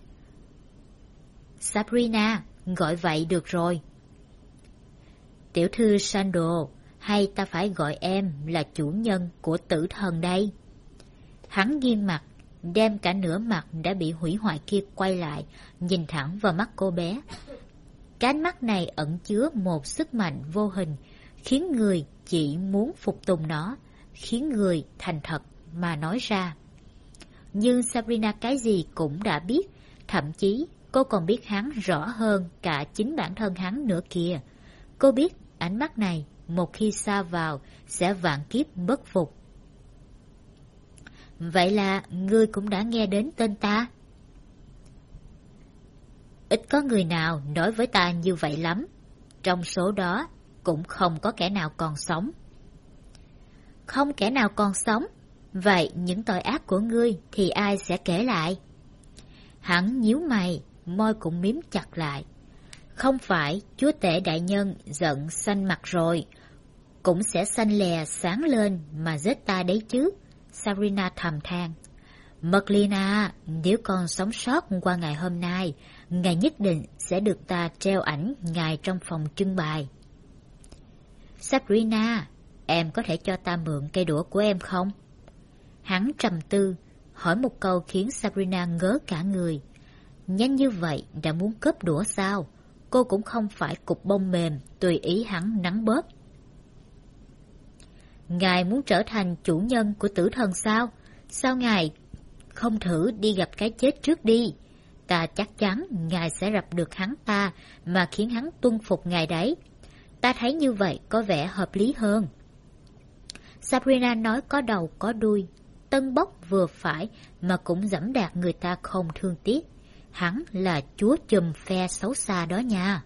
Sabrina, gọi vậy được rồi. Tiểu thư Sandal, hay ta phải gọi em là chủ nhân của tử thần đây? Hắn nghiêng mặt, đem cả nửa mặt đã bị hủy hoại kia quay lại, nhìn thẳng vào mắt cô bé. Cái ánh mắt này ẩn chứa một sức mạnh vô hình, khiến người chỉ muốn phục tùng nó, khiến người thành thật mà nói ra. Nhưng Sabrina cái gì cũng đã biết, thậm chí cô còn biết hắn rõ hơn cả chính bản thân hắn nữa kìa. Cô biết ánh mắt này một khi sa vào sẽ vạn kiếp bất phục. Vậy là ngươi cũng đã nghe đến tên ta? Ít có người nào nói với ta như vậy lắm. Trong số đó cũng không có kẻ nào còn sống. Không kẻ nào còn sống? Vậy những tội ác của ngươi thì ai sẽ kể lại? Hắn nhíu mày, môi cũng miếm chặt lại. Không phải chúa tể đại nhân giận xanh mặt rồi, cũng sẽ xanh lè sáng lên mà giết ta đấy chứ. Sabrina thầm than. Merlina, nếu con sống sót qua ngày hôm nay, ngài nhất định sẽ được ta treo ảnh ngài trong phòng trưng bày. Sabrina, em có thể cho ta mượn cây đũa của em không? Hắn trầm tư, hỏi một câu khiến Sabrina ngớ cả người. Nhanh như vậy đã muốn cướp đũa sao? Cô cũng không phải cục bông mềm, tùy ý hắn nắn bóp. Ngài muốn trở thành chủ nhân của tử thần sao? Sao ngài không thử đi gặp cái chết trước đi? Ta chắc chắn ngài sẽ gặp được hắn ta mà khiến hắn tuân phục ngài đấy. Ta thấy như vậy có vẻ hợp lý hơn. Sabrina nói có đầu có đuôi, tân bốc vừa phải mà cũng giẫm đạp người ta không thương tiếc. Hắn là chúa chùm phe xấu xa đó nha.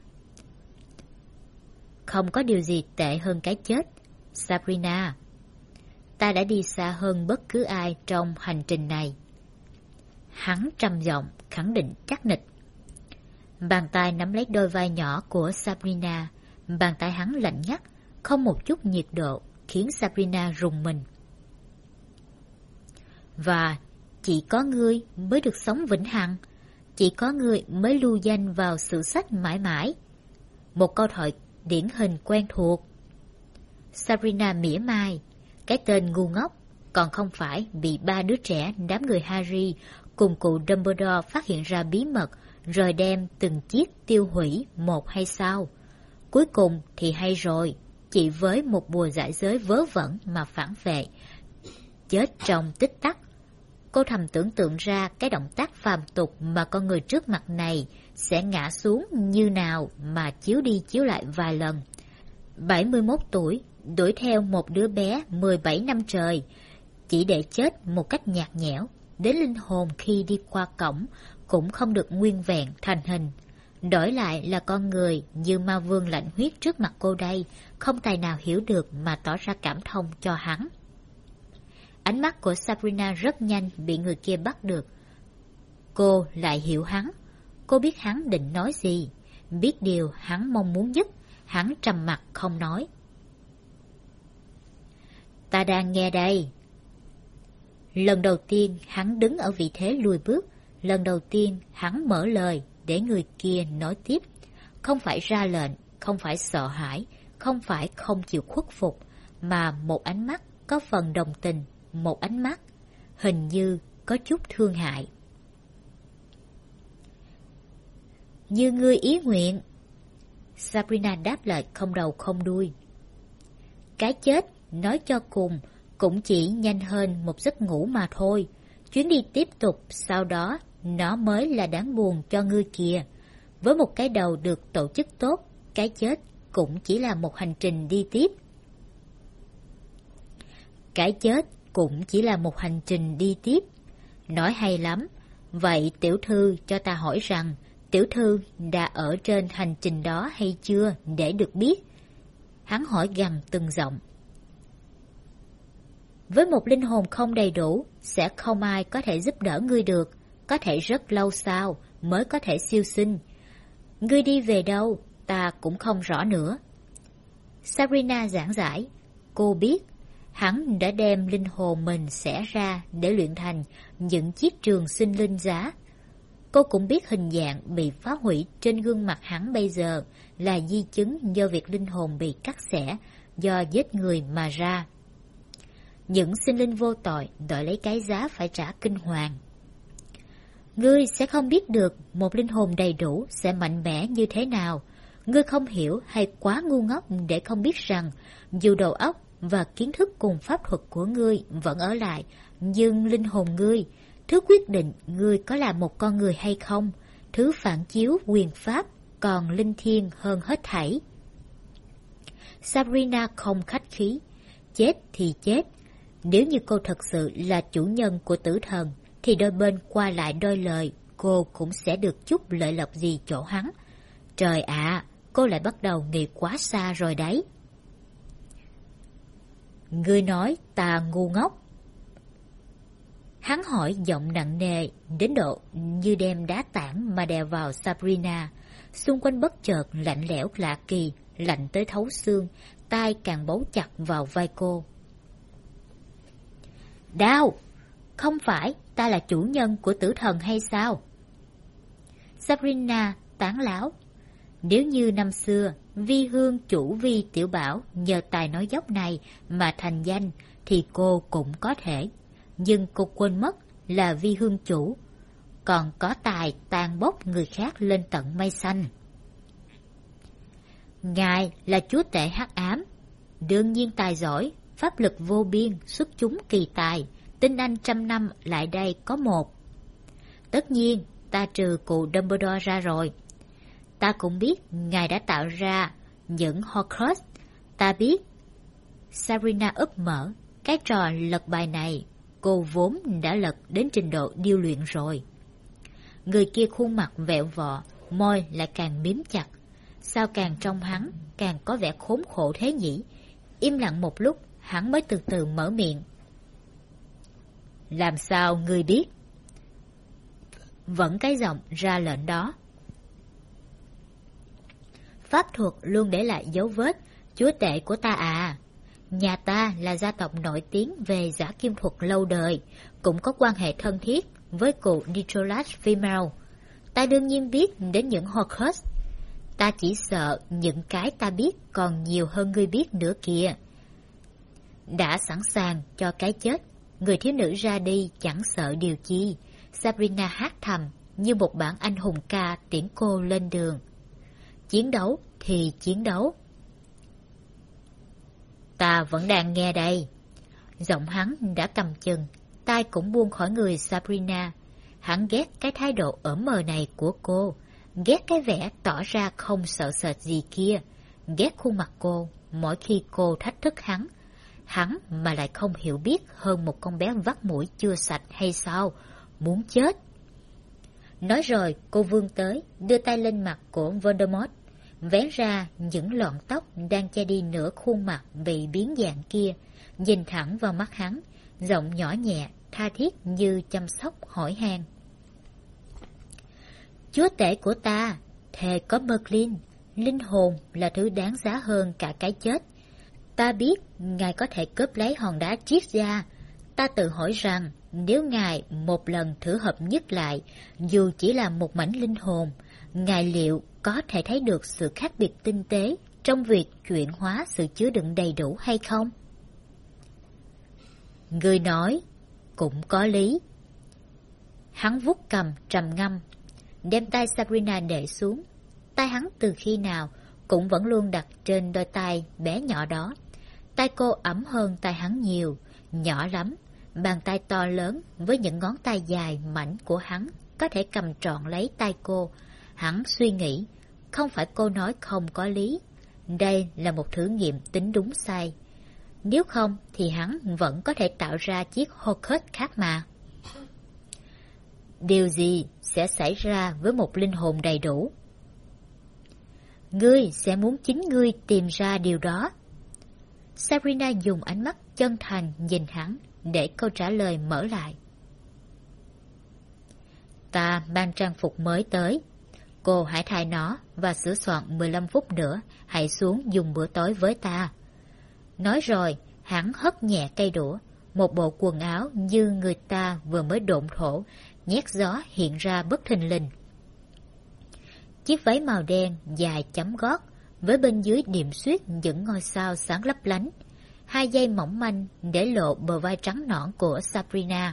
Không có điều gì tệ hơn cái chết, Sabrina. Ta đã đi xa hơn bất cứ ai trong hành trình này. Hắn trầm giọng, khẳng định chắc nịch. Bàn tay nắm lấy đôi vai nhỏ của Sabrina. Bàn tay hắn lạnh ngắt, không một chút nhiệt độ, khiến Sabrina rùng mình. Và chỉ có ngươi mới được sống vĩnh hằng. Chỉ có ngươi mới lưu danh vào sử sách mãi mãi. Một câu thoại điển hình quen thuộc. Sabrina mỉa mai. Cái tên ngu ngốc, còn không phải bị ba đứa trẻ đám người Harry cùng cụ Dumbledore phát hiện ra bí mật rồi đem từng chiếc tiêu hủy một hay sao? Cuối cùng thì hay rồi, chỉ với một bùa giải giới vớ vẩn mà phản vệ, chết trong tích tắc. Cô thầm tưởng tượng ra cái động tác phàm tục mà con người trước mặt này sẽ ngã xuống như nào mà chiếu đi chiếu lại vài lần. 71 tuổi, đuổi theo một đứa bé 17 năm trời, chỉ để chết một cách nhạt nhẽo, đến linh hồn khi đi qua cổng cũng không được nguyên vẹn thành hình. Đổi lại là con người như ma vương lạnh huyết trước mặt cô đây, không tài nào hiểu được mà tỏ ra cảm thông cho hắn. Ánh mắt của Sabrina rất nhanh bị người kia bắt được. Cô lại hiểu hắn. Cô biết hắn định nói gì, biết điều hắn mong muốn nhất. Hắn trầm mặc không nói. Ta đang nghe đây. Lần đầu tiên hắn đứng ở vị thế lùi bước. Lần đầu tiên hắn mở lời để người kia nói tiếp. Không phải ra lệnh, không phải sợ hãi, không phải không chịu khuất phục, mà một ánh mắt có phần đồng tình, một ánh mắt hình như có chút thương hại. Như ngươi ý nguyện. Sabrina đáp lại không đầu không đuôi. Cái chết, nói cho cùng, cũng chỉ nhanh hơn một giấc ngủ mà thôi. Chuyến đi tiếp tục, sau đó, nó mới là đáng buồn cho ngươi kìa. Với một cái đầu được tổ chức tốt, cái chết cũng chỉ là một hành trình đi tiếp. Cái chết cũng chỉ là một hành trình đi tiếp. Nói hay lắm. Vậy tiểu thư cho ta hỏi rằng, tiểu thư đã ở trên hành trình đó hay chưa để được biết? Hắn hỏi gằn từng giọng. Với một linh hồn không đầy đủ, sẽ không ai có thể giúp đỡ ngươi được. Có thể rất lâu sau mới có thể siêu sinh. Ngươi đi về đâu, ta cũng không rõ nữa. Sabrina giảng giải. Cô biết, hắn đã đem linh hồn mình xẻ ra để luyện thành những chiếc trường sinh linh giá. Cô cũng biết hình dạng bị phá hủy trên gương mặt hắn bây giờ là di chứng do việc linh hồn bị cắt xẻ, do giết người mà ra. Những sinh linh vô tội đòi lấy cái giá phải trả kinh hoàng. Ngươi sẽ không biết được một linh hồn đầy đủ sẽ mạnh mẽ như thế nào. Ngươi không hiểu hay quá ngu ngốc để không biết rằng dù đầu óc và kiến thức cùng pháp thuật của ngươi vẫn ở lại, nhưng linh hồn ngươi, thứ quyết định ngươi có là một con người hay không, thứ phản chiếu quyền pháp, còn linh thiêng hơn hết thảy. Sabrina không khách khí. Chết thì chết. Nếu như cô thật sự là chủ nhân của tử thần, thì đôi bên qua lại đôi lời, cô cũng sẽ được chút lợi lộc gì chỗ hắn. Trời ạ, cô lại bắt đầu nghĩ quá xa rồi đấy. Ngươi nói ta ngu ngốc. Hắn hỏi giọng nặng nề, đến độ như đem đá tảng mà đè vào Sabrina. Xung quanh bất chợt lạnh lẽo lạ kỳ, lạnh tới thấu xương, tai càng bấu chặt vào vai cô. Đau! Không phải ta là chủ nhân của tử thần hay sao? Sabrina tán láo. Nếu như năm xưa, Vi Hương chủ Vi Tiểu Bảo nhờ tài nói dốc này mà thành danh, thì cô cũng có thể. Nhưng cô quên mất là Vi Hương chủ, còn có tài tàn bốc người khác lên tận mây xanh. Ngài là chúa tể hắc ám, đương nhiên tài giỏi, pháp lực vô biên, xuất chúng kỳ tài, tin anh 100 năm lại đây có một. Tất nhiên, ta trừ cụ Dumbledore ra rồi. Ta cũng biết ngài đã tạo ra những Horcrux. Ta biết. Sabrina úp mở, cái trò lật bài này cô vốn đã lật đến trình độ điêu luyện rồi. Người kia khuôn mặt vẹo vọ, môi lại càng miếm chặt. Sao càng trông hắn càng có vẻ khốn khổ thế nhỉ? Im lặng một lúc, hắn mới từ từ mở miệng. Làm sao ngươi biết? Vẫn cái giọng ra lệnh đó. Pháp thuật luôn để lại dấu vết, chúa tể của ta à. Nhà ta là gia tộc nổi tiếng về giả kim thuật lâu đời, cũng có quan hệ thân thiết với cụ Nicholas Flamel. Ta đương nhiên biết đến những Horcrux. Ta chỉ sợ những cái ta biết còn nhiều hơn ngươi biết nữa kìa. Đã sẵn sàng cho cái chết, người thiếu nữ ra đi chẳng sợ điều chi. Sabrina hát thầm như một bản anh hùng ca tiễn cô lên đường. Chiến đấu thì chiến đấu. Ta vẫn đang nghe đây. Giọng hắn đã cầm chừng, tai cũng buông khỏi người Sabrina. Hắn ghét cái thái độ ỡm mờ này của cô, ghét cái vẻ tỏ ra không sợ sệt gì kia, ghét khuôn mặt cô mỗi khi cô thách thức hắn. Hắn mà lại không hiểu biết hơn một con bé vắt mũi chưa sạch hay sao, muốn chết. Nói rồi cô vươn tới, đưa tay lên mặt của Voldemort, vén ra những lọn tóc đang che đi nửa khuôn mặt bị biến dạng kia, nhìn thẳng vào mắt hắn, giọng nhỏ nhẹ, tha thiết như chăm sóc hỏi han. Chúa tể của ta, thề có Merlin, linh hồn là thứ đáng giá hơn cả cái chết. Ta biết ngài có thể cướp lấy hòn đá triết ra. Ta tự hỏi rằng nếu ngài một lần thử hợp nhất lại, dù chỉ là một mảnh linh hồn, ngài liệu có thể thấy được sự khác biệt tinh tế trong việc chuyển hóa sự chứa đựng đầy đủ hay không? Người nói cũng có lý. Hắn vuốt cầm trầm ngâm, đem tay Sabrina để xuống. Tay hắn từ khi nào cũng vẫn luôn đặt trên đôi tay bé nhỏ đó. Tay cô ấm hơn tay hắn nhiều, nhỏ lắm. Bàn tay to lớn với những ngón tay dài mảnh của hắn có thể cầm trọn lấy tay cô. Hắn suy nghĩ, không phải cô nói không có lý. Đây là một thử nghiệm tính đúng sai. Nếu không thì hắn vẫn có thể tạo ra chiếc Horcrux khác mà. Điều gì sẽ xảy ra với một linh hồn đầy đủ? Ngươi sẽ muốn chính ngươi tìm ra điều đó. Sabrina dùng ánh mắt chân thành nhìn hắn để câu trả lời mở lại. Ta mang trang phục mới tới. Cô hãy thay nó và sửa soạn 15 phút nữa, hãy xuống dùng bữa tối với ta. Nói rồi, hắn hất nhẹ cây đũa, một bộ quần áo như người ta vừa mới độn thổ, nhét gió hiện ra bất thình lình. Chiếc váy màu đen dài chấm gót, với bên dưới điểm xuyết những ngôi sao sáng lấp lánh, 2 dây mỏng manh để lộ bờ vai trắng nõn của Sabrina.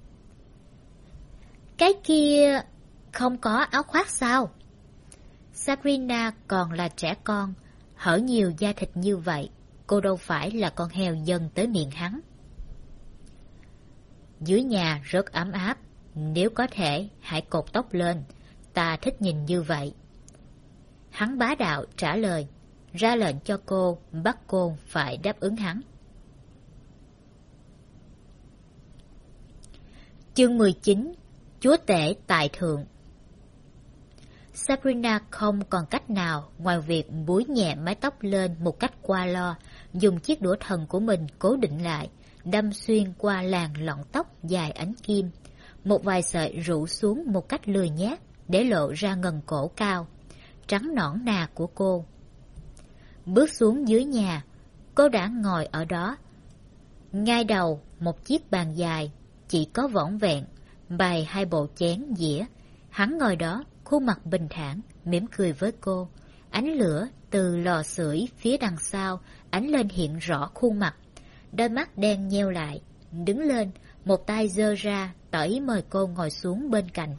Cái kia không có áo khoác sao? Sabrina còn là trẻ con, hở nhiều da thịt như vậy, cô đâu phải là con heo dần tới miệng hắn. Dưới nhà rất ấm áp, nếu có thể hãy cột tóc lên, ta thích nhìn như vậy. Hắn bá đạo trả lời, ra lệnh cho cô, bắt cô phải đáp ứng hắn. Chương 19. Chúa tể tại thượng. Sabrina không còn cách nào ngoài việc búi nhẹ mái tóc lên một cách qua lo, dùng chiếc đũa thần của mình cố định lại, đâm xuyên qua làn lọn tóc dài ánh kim. Một vài sợi rủ xuống một cách lười nhác để lộ ra ngần cổ cao, trắng nõn nà của cô. Bước xuống dưới nhà, cô đã ngồi ở đó. Ngay đầu một chiếc bàn dài, chỉ có vỏn vẹn, bày 2 bộ chén dĩa. Hắn ngồi đó, khuôn mặt bình thản, mỉm cười với cô. Ánh lửa từ lò sưởi phía đằng sau ánh lên hiện rõ khuôn mặt. Đôi mắt đen nheo lại, đứng lên, một tay giơ ra, tỏ ý mời cô ngồi xuống bên cạnh.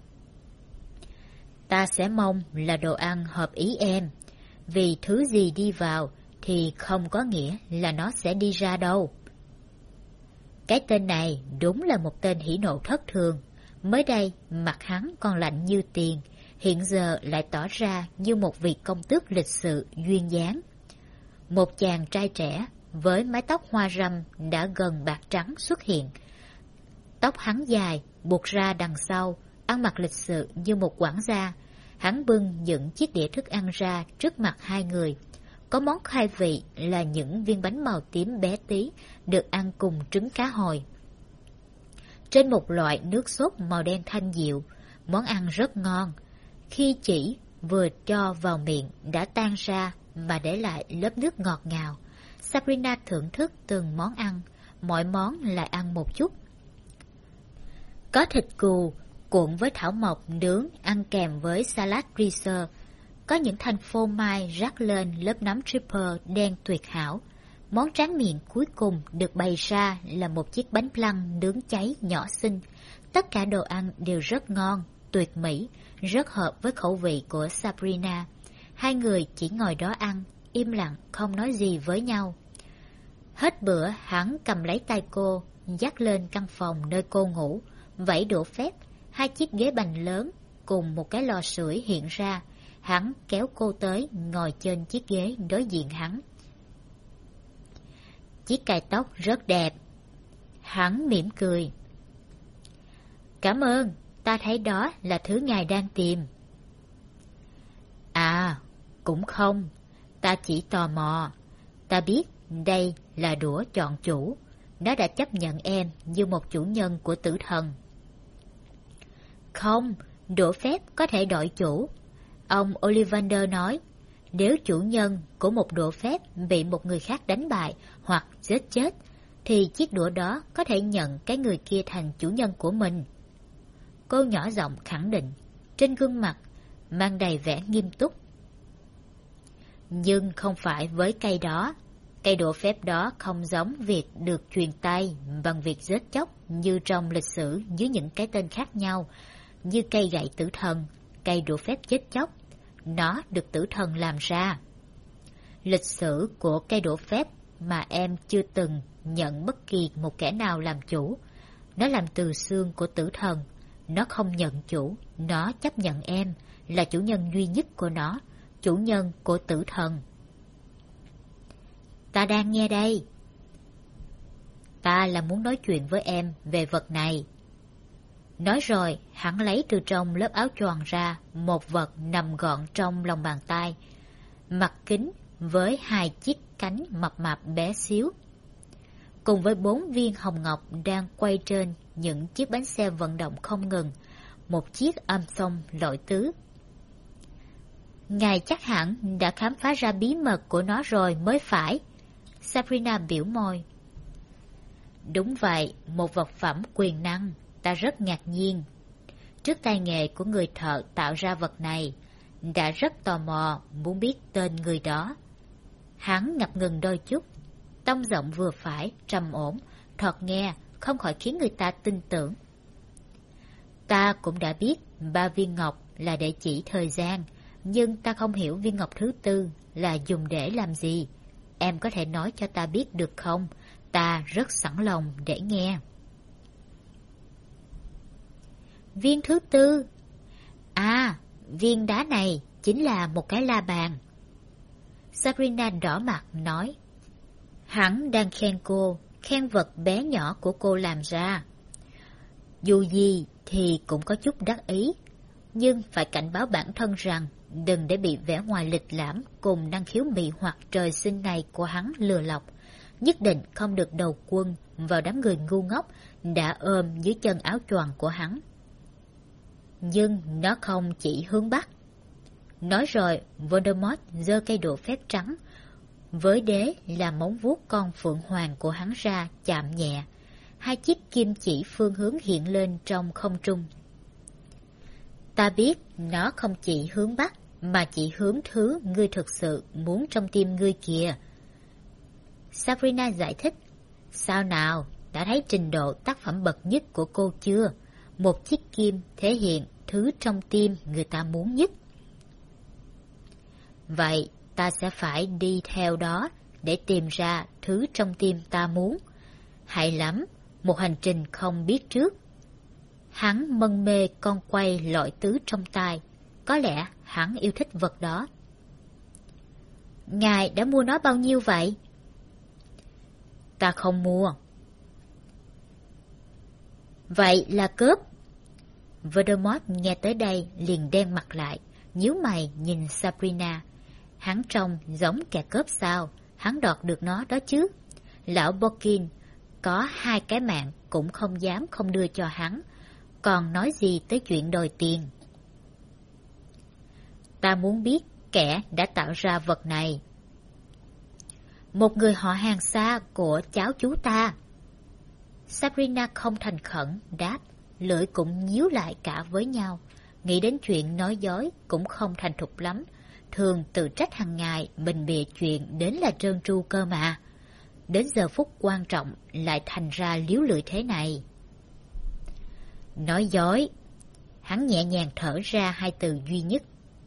Ta sẽ mong là đồ ăn hợp ý em, vì thứ gì đi vào thì không có nghĩa là nó sẽ đi ra đâu. Cái tên này đúng là một tên hỉ nộ thất thường. Mới đây mặt hắn còn lạnh như tiền, hiện giờ lại tỏ ra như một vị công tước lịch sự duyên dáng. Một chàng trai trẻ với mái tóc hoa râm đã gần bạc trắng xuất hiện. Tóc hắn dài buộc ra đằng sau, ăn mặc lịch sự như một quản gia. Hắn bưng những chiếc đĩa thức ăn ra trước mặt 2 người. Có món khai vị là những viên bánh màu tím bé tí được ăn cùng trứng cá hồi. Trên một loại nước sốt màu đen thanh dịu, món ăn rất ngon. Khi chỉ vừa cho vào miệng đã tan ra mà để lại lớp nước ngọt ngào. Sabrina thưởng thức từng món ăn, mọi món lại ăn một chút. Có thịt cừu cuộn với thảo mộc nướng ăn kèm với salad Caesar. Có những thanh phô mai rắc lên lớp nấm triple đen tuyệt hảo. Món tráng miệng cuối cùng được bày ra là một chiếc bánh flan nướng cháy nhỏ xinh. Tất cả đồ ăn đều rất ngon, tuyệt mỹ, rất hợp với khẩu vị của Sabrina. Hai người chỉ ngồi đó ăn, im lặng không nói gì với nhau. Hết bữa, hắn cầm lấy tay cô, dắt lên căn phòng nơi cô ngủ, vẫy đũa phép, hai chiếc ghế bành lớn cùng một cái lò sưởi hiện ra. Hắn kéo cô tới ngồi trên chiếc ghế đối diện hắn. Chiếc cài tóc rất đẹp. Hắn mỉm cười. Cảm ơn, ta thấy đó là thứ ngài đang tìm. À, cũng không, ta chỉ tò mò. Ta biết đây là đũa chọn chủ. Nó đã chấp nhận em như một chủ nhân của tử thần. Không, đũa phép có thể đổi chủ. Ông Ollivander nói, nếu chủ nhân của một đũa phép bị một người khác đánh bại hoặc giết chết, thì chiếc đũa đó có thể nhận cái người kia thành chủ nhân của mình. Cô nhỏ giọng khẳng định, trên gương mặt mang đầy vẻ nghiêm túc. Nhưng không phải với cây đó. Cây đũa phép đó không giống việc được truyền tay bằng việc giết chóc như trong lịch sử dưới những cái tên khác nhau, như cây gậy tử thần, cây đũa phép chết chóc. Nó được tử thần làm ra. Lịch sử của cây đũa phép mà em chưa từng nhận bất kỳ một kẻ nào làm chủ. Nó làm từ xương của tử thần. Nó không nhận chủ, nó chấp nhận em là chủ nhân duy nhất của nó, chủ nhân của tử thần. Ta đang nghe đây. Ta là muốn nói chuyện với em về vật này. Nói rồi, hắn lấy từ trong lớp áo choàng ra một vật nằm gọn trong lòng bàn tay, mặt kính với hai chiếc cánh mập mạp bé xíu, cùng với 4 viên hồng ngọc đang quay trên những chiếc bánh xe vận động không ngừng, một chiếc âm song lội tứ. Ngài chắc hẳn đã khám phá ra bí mật của nó rồi mới phải. Sabrina biểu môi. Đúng vậy, một vật phẩm quyền năng. Ta rất ngạc nhiên. Trước tay nghề của người thợ tạo ra vật này, đã rất tò mò muốn biết tên người đó. Hắn ngập ngừng đôi chút, tông giọng vừa phải, trầm ổn, thoạt nghe, không khỏi khiến người ta tin tưởng. Ta cũng đã biết 3 viên ngọc là để chỉ thời gian, nhưng ta không hiểu viên ngọc thứ 4 là dùng để làm gì. Em có thể nói cho ta biết được không? Ta rất sẵn lòng để nghe. Viên thứ 4? À, viên đá này chính là một cái la bàn. Sabrina đỏ mặt nói. Hắn đang khen cô, khen vật bé nhỏ của cô làm ra. Dù gì thì cũng có chút đắc ý, nhưng phải cảnh báo bản thân rằng đừng để bị vẻ ngoài lịch lãm cùng năng khiếu mị hoặc trời sinh này của hắn lừa lọc. Nhất định không được đầu quân vào đám người ngu ngốc đã ôm dưới chân áo choàng của hắn. Nhưng nó không chỉ hướng Bắc. Nói rồi, Voldemort giơ cây đũa phép trắng, với đế là móng vuốt con phượng hoàng của hắn ra chạm nhẹ. Hai chiếc kim chỉ phương hướng hiện lên trong không trung. Ta biết nó không chỉ hướng Bắc, mà chỉ hướng thứ ngươi thực sự muốn trong tim ngươi kìa. Sabrina giải thích. Sao nào, đã thấy trình độ tác phẩm bậc nhất của cô chưa? Một chiếc kim thể hiện thứ trong tim người ta muốn nhất. Vậy ta sẽ phải đi theo đó để tìm ra thứ trong tim ta muốn. Hay lắm, một hành trình không biết trước. Hắn mân mê con quay lọi tứ trong tay. Có lẽ hắn yêu thích vật đó. Ngài đã mua nó bao nhiêu vậy? Ta không mua. Vậy là cướp. Voldemort nghe tới đây liền đen mặt lại, nhíu mày nhìn Sabrina. Hắn trông giống kẻ cướp sao? Hắn đọt được nó đó chứ. Lão Borkin có 2 cái mạng cũng không dám không đưa cho hắn, còn nói gì tới chuyện đòi tiền. Ta muốn biết kẻ đã tạo ra vật này. một người họ hàng xa của cháu chú ta. Sabrina không thành khẩn đáp, lưỡi cũng nhíu lại cả với nhau. Nghĩ đến chuyện nói dối cũng không thành thục lắm. Thường tự trách hàng ngày mình bịa chuyện đến là trơn tru cơ mà. Đến giờ phút quan trọng lại thành ra líu lưỡi thế này. Nói dối. Hắn nhẹ nhàng thở ra hai từ duy nhất.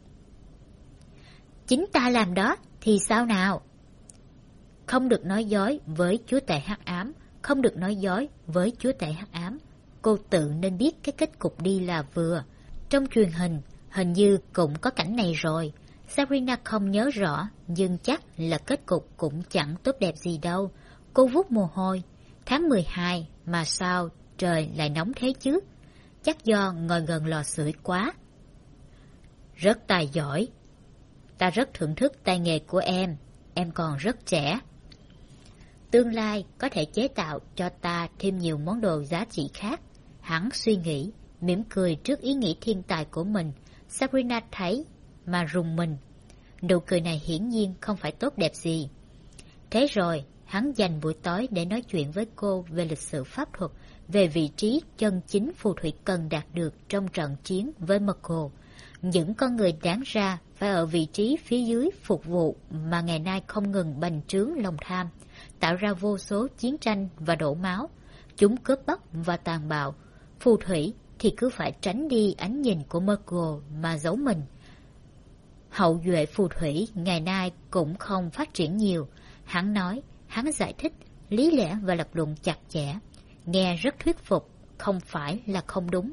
Chính ta làm đó thì sao nào? Không được nói dối với chúa tể hắc ám, không được nói dối với chúa tể hắc ám. Cô tự nên biết cái kết cục đi là vừa. Trong truyền hình như cũng có cảnh này rồi. Sabrina không nhớ rõ, nhưng chắc là kết cục cũng chẳng tốt đẹp gì đâu. Cô vuốt mồ hôi. Tháng 12 mà sao trời lại nóng thế chứ? Chắc do ngồi gần lò sưởi quá. Rất tài giỏi. Ta rất thưởng thức tay nghề của em còn rất trẻ. Tương lai có thể chế tạo cho ta thêm nhiều món đồ giá trị khác. Hắn suy nghĩ, mỉm cười trước ý nghĩ thiên tài của mình. Sabrina thấy mà rùng mình. Nụ cười này hiển nhiên không phải tốt đẹp gì. Thế rồi, hắn dành buổi tối để nói chuyện với cô về lịch sử pháp thuật, về vị trí chân chính phù thủy cần đạt được trong trận chiến với Muggle. Những con người đáng ra phải ở vị trí phía dưới phục vụ mà ngày nay không ngừng bành trướng lòng tham, tạo ra vô số chiến tranh và đổ máu. Chúng cướp bóc và tàn bạo. Phù thủy thì cứ phải tránh đi ánh nhìn của Muggle mà giấu mình. Hậu duệ phù thủy ngày nay cũng không phát triển nhiều. Hắn nói, hắn giải thích, lý lẽ và lập luận chặt chẽ. Nghe rất thuyết phục, không phải là không đúng.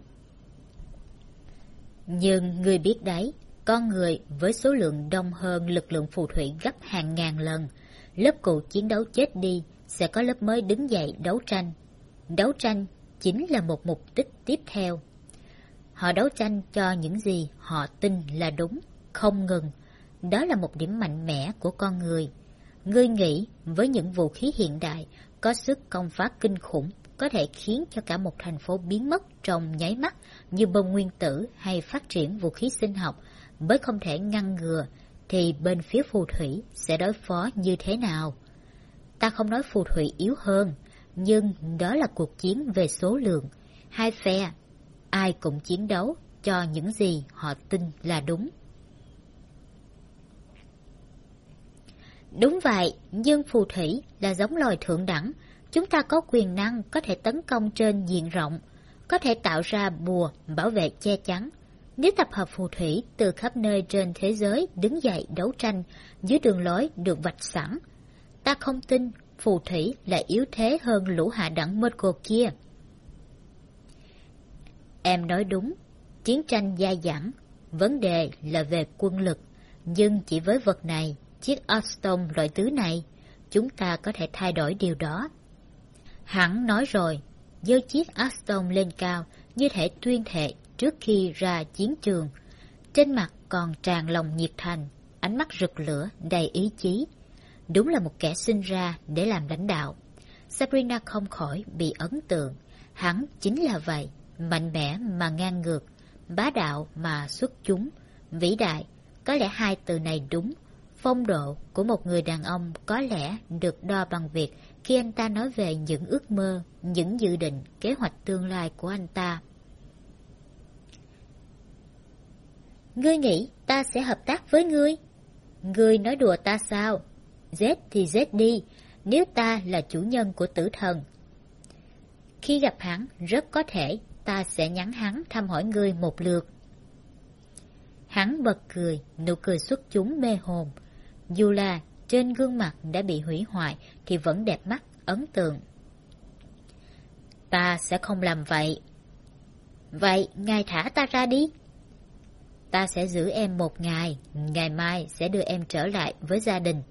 Nhưng người biết đấy, con người với số lượng đông hơn lực lượng phù thủy gấp hàng ngàn lần. Lớp cũ chiến đấu chết đi, sẽ có lớp mới đứng dậy đấu tranh. Đấu tranh chính là một mục đích tiếp theo. Họ đấu tranh cho những gì họ tin là đúng, không ngừng. Đó là một điểm mạnh mẽ của con người. Ngươi nghĩ với những vũ khí hiện đại có sức công phá kinh khủng, có thể khiến cho cả một thành phố biến mất trong nháy mắt như bom nguyên tử hay phát triển vũ khí sinh học mới không thể ngăn ngừa, thì bên phía phù thủy sẽ đối phó như thế nào? Ta không nói phù thủy yếu hơn, nhưng đó là cuộc chiến về số lượng. Hai phe, ai cũng chiến đấu cho những gì họ tin là đúng. Đúng vậy, nhưng phù thủy là giống loài thượng đẳng. Chúng ta có quyền năng có thể tấn công trên diện rộng, có thể tạo ra bùa bảo vệ che chắn. Nếu tập hợp phù thủy từ khắp nơi trên thế giới đứng dậy đấu tranh dưới đường lối được vạch sẵn, ta không tin phù thủy lại yếu thế hơn lũ hạ đẳng Muggle kia. Em nói đúng, chiến tranh dai dẳng, vấn đề là về quân lực, nhưng chỉ với vật này, chiếc Alstom loại tứ này, chúng ta có thể thay đổi điều đó. Hắn nói rồi, giơ chiếc Alstom lên cao như thể tuyên thệ trước khi ra chiến trường. Trên mặt còn tràn lòng nhiệt thành, ánh mắt rực lửa đầy ý chí. Đúng là một kẻ sinh ra để làm lãnh đạo. Sabrina không khỏi bị ấn tượng. Hắn chính là vậy, mạnh mẽ mà ngang ngược, bá đạo mà xuất chúng, vĩ đại. Có lẽ hai từ này đúng. Phong độ của một người đàn ông có lẽ được đo bằng việc khi anh ta nói về những ước mơ, những dự định, kế hoạch tương lai của anh ta. Ngươi nghĩ ta sẽ hợp tác với ngươi? Ngươi nói đùa ta sao? Giết thì giết đi, nếu ta là chủ nhân của tử thần. Khi gặp hắn, rất có thể ta sẽ nhắn hắn thăm hỏi ngươi một lượt. Hắn bật cười, nụ cười xuất chúng mê hồn. Dù là trên gương mặt đã bị hủy hoại thì vẫn đẹp mắt, ấn tượng. Ta sẽ không làm vậy. Vậy ngài thả ta ra đi. Ta sẽ giữ em một ngày, ngày mai sẽ đưa em trở lại với gia đình.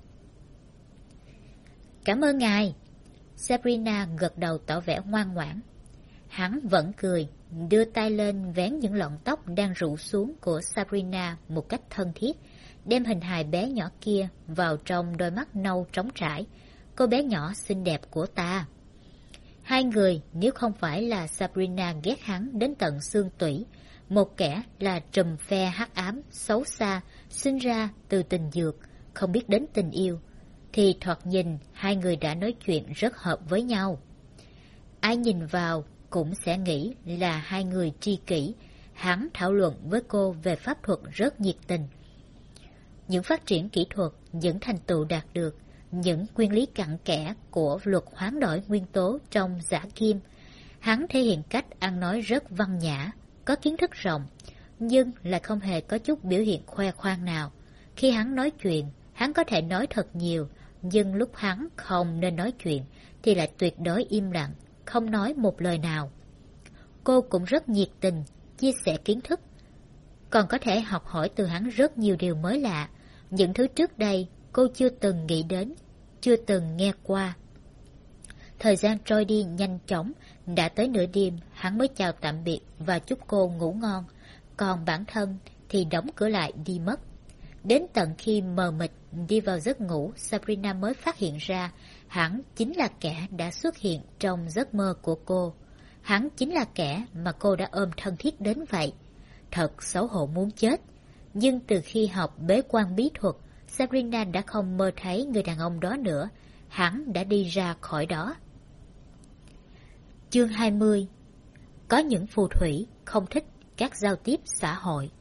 Cảm ơn ngài. Sabrina gật đầu tỏ vẻ ngoan ngoãn. Hắn vẫn cười, đưa tay lên vén những lọn tóc đang rủ xuống của Sabrina một cách thân thiết, đem hình hài bé nhỏ kia vào trong đôi mắt nâu trống trải. Cô bé nhỏ xinh đẹp của ta. Hai người nếu không phải là Sabrina ghét hắn đến tận xương tủy, một kẻ là trùm phe hắc ám, xấu xa, sinh ra từ tình dược, không biết đến tình yêu, thì thoạt nhìn hai người đã nói chuyện rất hợp với nhau. Ai nhìn vào cũng sẽ nghĩ là hai người tri kỷ. Hắn thảo luận với cô về pháp thuật rất nhiệt tình. Những phát triển kỹ thuật, những thành tựu đạt được, những nguyên lý cặn kẽ của luật hoán đổi nguyên tố trong giả kim. Hắn thể hiện cách ăn nói rất văn nhã, có kiến thức rộng, nhưng lại không hề có chút biểu hiện khoe khoang nào. Khi hắn nói chuyện, hắn có thể nói thật nhiều, nhưng lúc hắn không nên nói chuyện thì lại tuyệt đối im lặng, không nói một lời nào. Cô cũng rất nhiệt tình, chia sẻ kiến thức, còn có thể học hỏi từ hắn rất nhiều điều mới lạ, những thứ trước đây cô chưa từng nghĩ đến, chưa từng nghe qua. Thời gian trôi đi nhanh chóng, đã tới nửa đêm hắn mới chào tạm biệt và chúc cô ngủ ngon, còn bản thân thì đóng cửa lại đi mất. Đến tận khi mờ mịt đi vào giấc ngủ, Sabrina mới phát hiện ra hắn chính là kẻ đã xuất hiện trong giấc mơ của cô. Hắn chính là kẻ mà cô đã ôm thân thiết đến vậy. Thật xấu hổ muốn chết. Nhưng từ khi học bế quan bí thuật, Sabrina đã không mơ thấy người đàn ông đó nữa. Hắn đã đi ra khỏi đó. Chương 20. Có những phù thủy không thích các giao tiếp xã hội.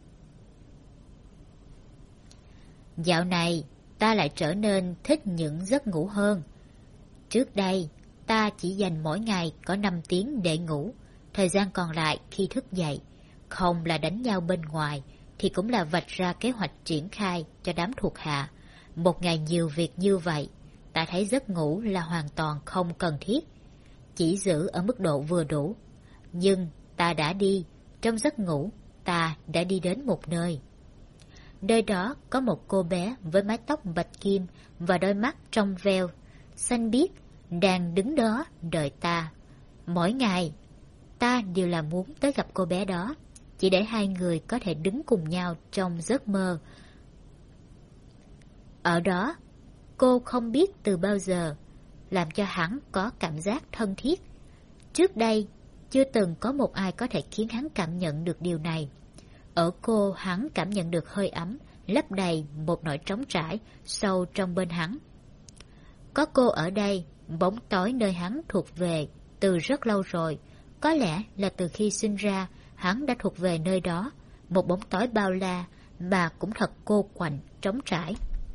Dạo này, ta lại trở nên thích những giấc ngủ hơn. Trước đây, ta chỉ dành mỗi ngày có 5 tiếng để ngủ. Thời gian còn lại khi thức dậy, không là đánh nhau bên ngoài, thì cũng là vạch ra kế hoạch triển khai cho đám thuộc hạ. Một ngày nhiều việc như vậy, ta thấy giấc ngủ là hoàn toàn không cần thiết. Chỉ giữ ở mức độ vừa đủ. Nhưng ta đã đi, trong giấc ngủ, ta đã đi đến một nơi. Nơi đó có một cô bé với mái tóc bạch kim và đôi mắt trong veo, xanh biếc, đang đứng đó đợi ta. Mỗi ngày, ta đều là muốn tới gặp cô bé đó, chỉ để hai người có thể đứng cùng nhau trong giấc mơ. Ở đó, cô không biết từ bao giờ, làm cho hắn có cảm giác thân thiết. Trước đây, chưa từng có một ai có thể khiến hắn cảm nhận được điều này. Ở cô, hắn cảm nhận được hơi ấm, lấp đầy một nỗi trống trải sâu trong bên hắn. Có cô ở đây, bóng tối nơi hắn thuộc về từ rất lâu rồi. Có lẽ là từ khi sinh ra, hắn đã thuộc về nơi đó, một bóng tối bao la mà cũng thật cô quạnh, trống trải.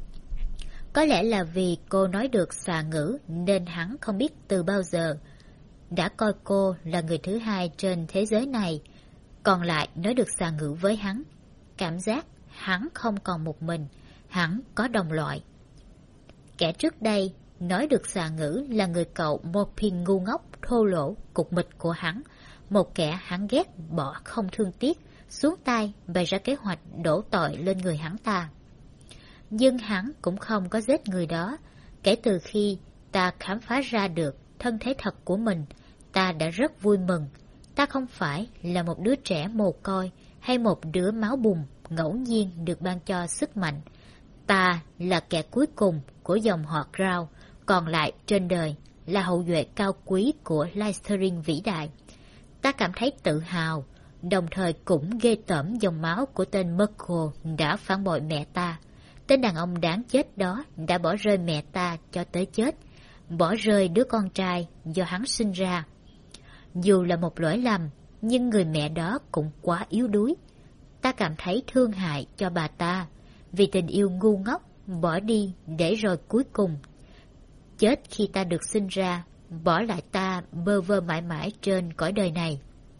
Có lẽ là vì cô nói được xà ngữ nên hắn không biết từ bao giờ đã coi cô là người thứ hai trên thế giới này, còn lại nói được xà ngữ với hắn. Cảm giác hắn không còn một mình, hắn có đồng loại. Kẻ trước đây nói được xà ngữ là người cậu Morpin ngu ngốc, thô lỗ, cục mịch của hắn, một kẻ hắn ghét bỏ không thương tiếc, xuống tay bày ra kế hoạch đổ tội lên người hắn ta. Nhưng hắn cũng không có giết người đó. Kể từ khi ta khám phá ra được thân thế thật của mình, ta đã rất vui mừng. Ta không phải là một đứa trẻ mồ côi hay một đứa máu bùn ngẫu nhiên được ban cho sức mạnh. Ta là kẻ cuối cùng của dòng họ Grau, còn lại trên đời là hậu duệ cao quý của Lysterin vĩ đại. Ta cảm thấy tự hào, đồng thời cũng ghê tởm dòng máu của tên Merkel đã phản bội mẹ ta. Tên đàn ông đáng chết đó đã bỏ rơi mẹ ta cho tới chết, bỏ rơi đứa con trai do hắn sinh ra. Dù là một lỗi lầm, nhưng người mẹ đó cũng quá yếu đuối. Ta cảm thấy thương hại cho bà ta, vì tình yêu ngu ngốc, bỏ đi để rồi cuối cùng chết khi ta được sinh ra, bỏ lại ta bơ vơ mãi mãi trên cõi đời này.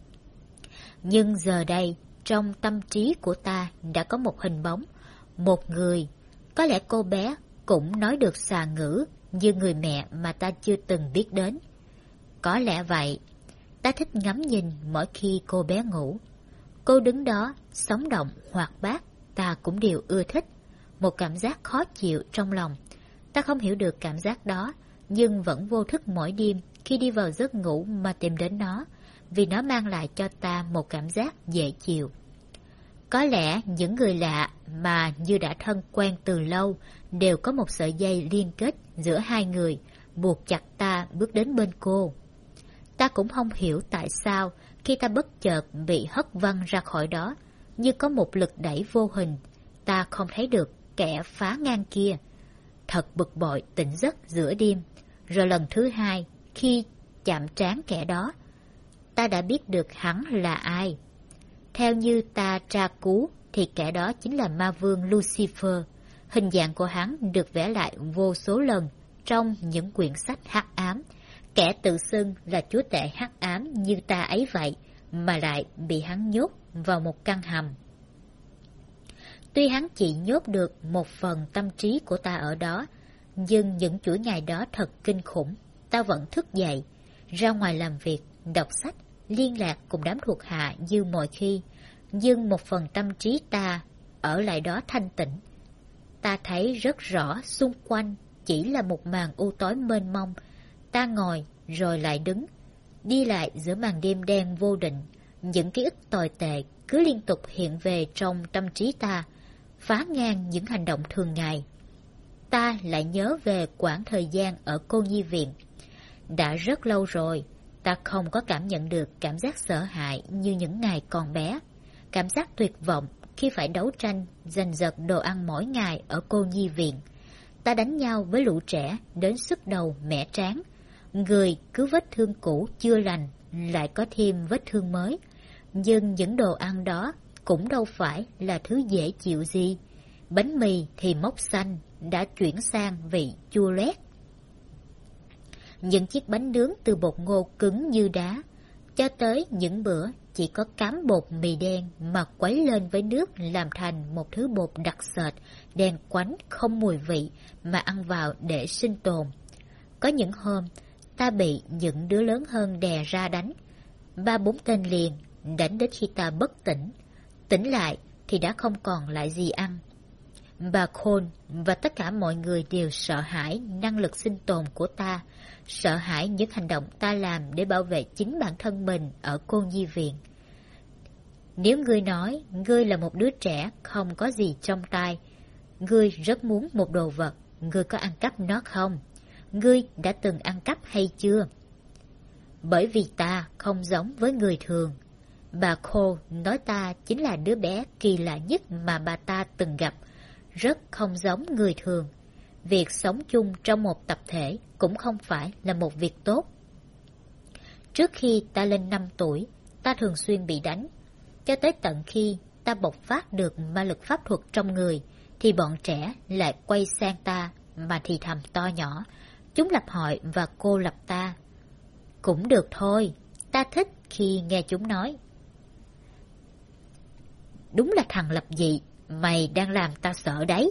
Nhưng giờ đây, trong tâm trí của ta đã có một hình bóng, một người. Có lẽ cô bé cũng nói được xà ngữ như người mẹ mà ta chưa từng biết đến. Có lẽ vậy, ta thích ngắm nhìn mỗi khi cô bé ngủ. Cô đứng đó, sống động, hoạt bát, ta cũng đều ưa thích. Một cảm giác khó chịu trong lòng. Ta không hiểu được cảm giác đó, nhưng vẫn vô thức mỗi đêm khi đi vào giấc ngủ mà tìm đến nó, vì nó mang lại cho ta một cảm giác dễ chịu. Có lẽ những người lạ mà như đã thân quen từ lâu đều có một sợi dây liên kết giữa hai người, buộc chặt ta bước đến bên cô. Ta cũng không hiểu tại sao khi ta bất chợt bị hất văng ra khỏi đó, như có một lực đẩy vô hình, ta không thấy được kẻ phá ngang kia. thật bực bội tỉnh giấc giữa đêm. Rồi lần thứ hai, khi chạm trán kẻ đó, ta đã biết được hắn là ai. Theo như ta tra cứu thì kẻ đó chính là ma vương Lucifer. Hình dạng của hắn được vẽ lại vô số lần trong những quyển sách hắc ám. Kẻ tự xưng là chúa tể hắc ám như ta ấy vậy, mà lại bị hắn nhốt vào một căn hầm. Tuy hắn chỉ nhốt được một phần tâm trí của ta ở đó, nhưng những chuỗi ngày đó thật kinh khủng. Ta vẫn thức dậy, ra ngoài làm việc, đọc sách, liên lạc cùng đám thuộc hạ như mọi khi, nhưng một phần tâm trí ta ở lại đó thanh tĩnh. Ta thấy rất rõ xung quanh chỉ là một màn u tối mênh mông. Ta ngồi rồi lại đứng, đi lại giữa màn đêm đen vô định. Những ký ức tồi tệ cứ liên tục hiện về trong tâm trí ta, phá ngang những hành động thường ngày. Ta lại nhớ về quãng thời gian ở cô nhi viện. Đã rất lâu rồi, ta không có cảm nhận được cảm giác sợ hãi như những ngày còn bé. Cảm giác tuyệt vọng khi phải đấu tranh giành giật đồ ăn mỗi ngày ở cô nhi viện. Ta đánh nhau với lũ trẻ đến sức đầu mẻ trán. Người cứ vết thương cũ chưa lành lại có thêm vết thương mới. Nhưng những đồ ăn đó cũng đâu phải là thứ dễ chịu gì. Bánh mì thì mốc xanh đã chuyển sang vị chua loét. Những chiếc bánh nướng từ bột ngô cứng như đá, cho tới những bữa chỉ có cám bột mì đen mà quấy lên với nước làm thành một thứ bột đặc sệt, đen quánh không mùi vị mà ăn vào để sinh tồn. Có những hôm, ta bị những đứa lớn hơn đè ra đánh. 3-4 tên liền, đánh đến khi ta bất tỉnh. Tỉnh lại thì đã không còn lại gì ăn. Bà Cole và tất cả mọi người đều sợ hãi năng lực sinh tồn của ta, sợ hãi những hành động ta làm để bảo vệ chính bản thân mình ở cô nhi viện. Nếu ngươi nói ngươi là một đứa trẻ không có gì trong tay, ngươi rất muốn một đồ vật, ngươi có ăn cắp nó không? Ngươi đã từng ăn cắp hay chưa? Bởi vì ta không giống với người thường. Bà Cole nói ta chính là đứa bé kỳ lạ nhất mà bà ta từng gặp, rất không giống người thường. Việc sống chung trong một tập thể cũng không phải là một việc tốt. Trước khi ta lên 5 tuổi, ta thường xuyên bị đánh. Cho tới tận khi ta bộc phát được ma lực pháp thuật trong người, thì bọn trẻ lại quay sang ta mà thì thầm to nhỏ. Chúng lập hội và cô lập ta. Cũng được thôi, ta thích khi nghe chúng nói. Đúng là thằng lập dị, mày đang làm ta sợ đấy.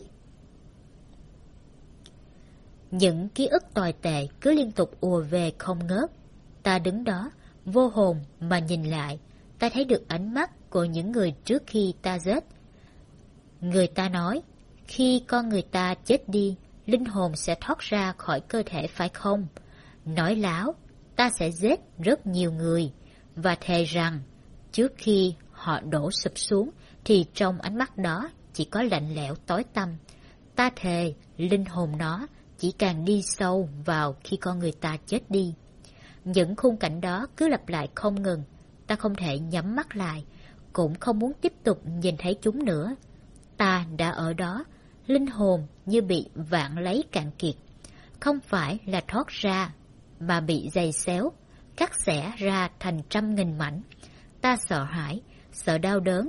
Những ký ức tồi tệ cứ liên tục ùa về không ngớt. Ta đứng đó, vô hồn mà nhìn lại. Ta thấy được ánh mắt của những người trước khi ta giết. Người ta nói, khi con người ta chết đi, linh hồn sẽ thoát ra khỏi cơ thể phải không? Nói láo, ta sẽ giết rất nhiều người, và thề rằng, trước khi họ đổ sụp xuống, thì trong ánh mắt đó chỉ có lạnh lẽo tối tăm. Ta thề, linh hồn nó chỉ càng đi sâu vào khi con người ta chết đi. Những khung cảnh đó cứ lặp lại không ngừng. Ta không thể nhắm mắt lại, cũng không muốn tiếp tục nhìn thấy chúng nữa. Ta đã ở đó, linh hồn như bị vạn lấy cạn kiệt. Không phải là thoát ra, mà bị giày xéo, cắt xẻ ra thành trăm nghìn mảnh. Ta sợ hãi, sợ đau đớn.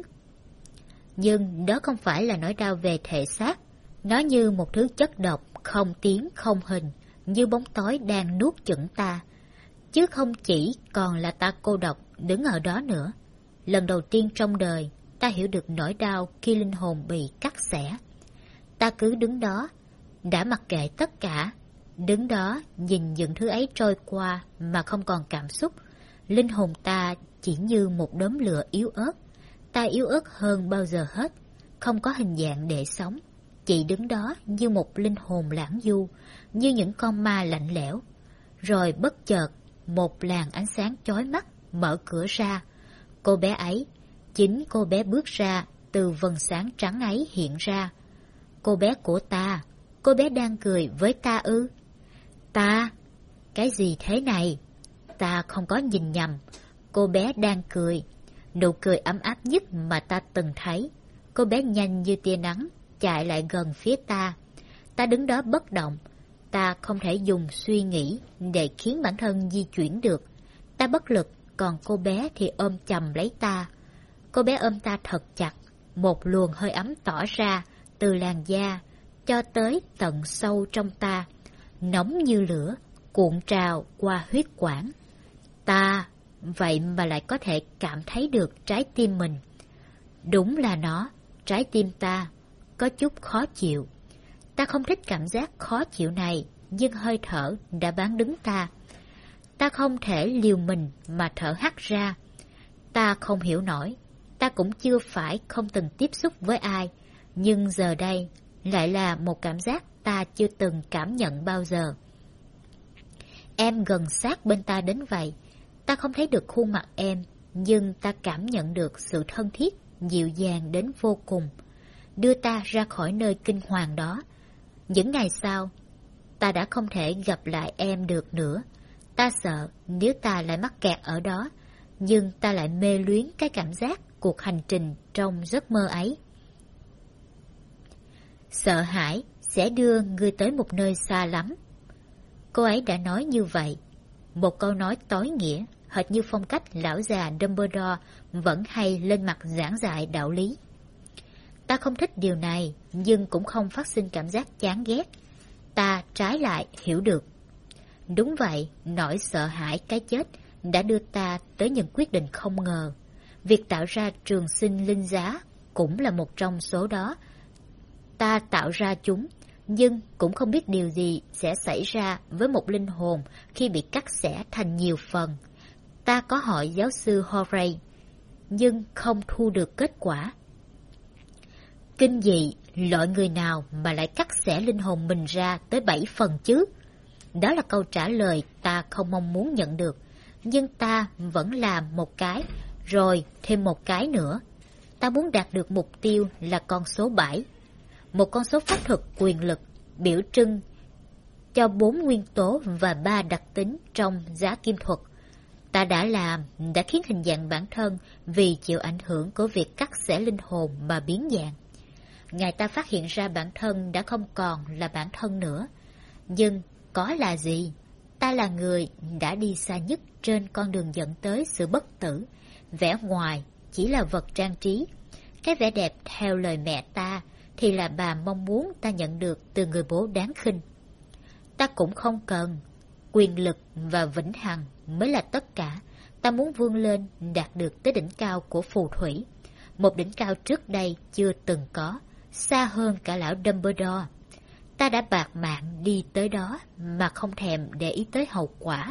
Nhưng đó không phải là nỗi đau về thể xác. Nó như một thứ chất độc, không tiếng không hình, như bóng tối đang nuốt chửng ta. Chứ không chỉ còn là ta cô độc đứng ở đó nữa. Lần đầu tiên trong đời, ta hiểu được nỗi đau khi linh hồn bị cắt xẻ. Ta cứ đứng đó, đã mặc kệ tất cả. Đứng đó nhìn những thứ ấy trôi qua mà không còn cảm xúc. Linh hồn ta chỉ như một đốm lửa yếu ớt. Ta yếu ớt hơn bao giờ hết, không có hình dạng để sống. Chỉ đứng đó như một linh hồn lãng du, như những con ma lạnh lẽo. Rồi bất chợt, một làn ánh sáng chói mắt mở cửa ra. Cô bé ấy, chính cô bé bước ra từ vầng sáng trắng ấy hiện ra. Cô bé của ta, cô bé đang cười với ta ư? Ta? Cái gì thế này? Ta không có nhìn nhầm. Cô bé đang cười. Nụ cười ấm áp nhất mà ta từng thấy. Cô bé nhanh như tia nắng, chạy lại gần phía ta. Ta đứng đó bất động. Ta không thể dùng suy nghĩ để khiến bản thân di chuyển được. Ta bất lực, còn cô bé thì ôm chầm lấy ta. Cô bé ôm ta thật chặt, một luồng hơi ấm tỏ ra từ làn da cho tới tận sâu trong ta, nóng như lửa, cuộn trào qua huyết quản. Ta vậy mà lại có thể cảm thấy được trái tim mình. Đúng là nó, trái tim ta, có chút khó chịu. Ta không thích cảm giác khó chịu này, nhưng hơi thở đã bán đứng ta. Ta không thể liều mình mà thở hắt ra. Ta không hiểu nổi, ta cũng chưa phải không từng tiếp xúc với ai, nhưng giờ đây lại là một cảm giác ta chưa từng cảm nhận bao giờ. Em gần sát bên ta đến vậy, ta không thấy được khuôn mặt em, nhưng ta cảm nhận được sự thân thiết, dịu dàng đến vô cùng, đưa ta ra khỏi nơi kinh hoàng đó. Những ngày sau, ta đã không thể gặp lại em được nữa. Ta sợ nếu ta lại mắc kẹt ở đó, nhưng ta lại mê luyến cái cảm giác cuộc hành trình trong giấc mơ ấy. Sợ hãi sẽ đưa ngươi tới một nơi xa lắm. Cô ấy đã nói như vậy. Một câu nói tối nghĩa, hệt như phong cách lão già Dumbledore vẫn hay lên mặt giảng dạy đạo lý. Ta không thích điều này, nhưng cũng không phát sinh cảm giác chán ghét. Ta trái lại hiểu được. Đúng vậy, nỗi sợ hãi cái chết đã đưa ta tới những quyết định không ngờ. Việc tạo ra trường sinh linh giá cũng là một trong số đó. Ta tạo ra chúng, nhưng cũng không biết điều gì sẽ xảy ra với một linh hồn khi bị cắt xẻ thành nhiều phần. Ta có hỏi giáo sư Horray, nhưng không thu được kết quả. Kinh dị, loại người nào mà lại cắt xẻ linh hồn mình ra tới 7 phần chứ? Đó là câu trả lời ta không mong muốn nhận được, nhưng ta vẫn làm một cái, rồi thêm một cái nữa. Ta muốn đạt được mục tiêu là con số 7, một con số pháp thuật quyền lực, biểu trưng cho 4 nguyên tố và 3 đặc tính trong giá kim thuật. Ta đã khiến hình dạng bản thân vì chịu ảnh hưởng của việc cắt xẻ linh hồn mà biến dạng. Ngày ta phát hiện ra bản thân đã không còn là bản thân nữa. Nhưng có là gì? Ta là người đã đi xa nhất trên con đường dẫn tới sự bất tử. Vẻ ngoài chỉ là vật trang trí. Cái vẻ đẹp theo lời mẹ ta thì là bà mong muốn ta nhận được từ người bố đáng khinh. Ta cũng không cần. Quyền lực và vĩnh hằng mới là tất cả. Ta muốn vươn lên đạt được tới đỉnh cao của phù thủy. Một đỉnh cao trước đây chưa từng có, xa hơn cả lão Dumbledore. Ta đã bạt mạng đi tới đó mà không thèm để ý tới hậu quả.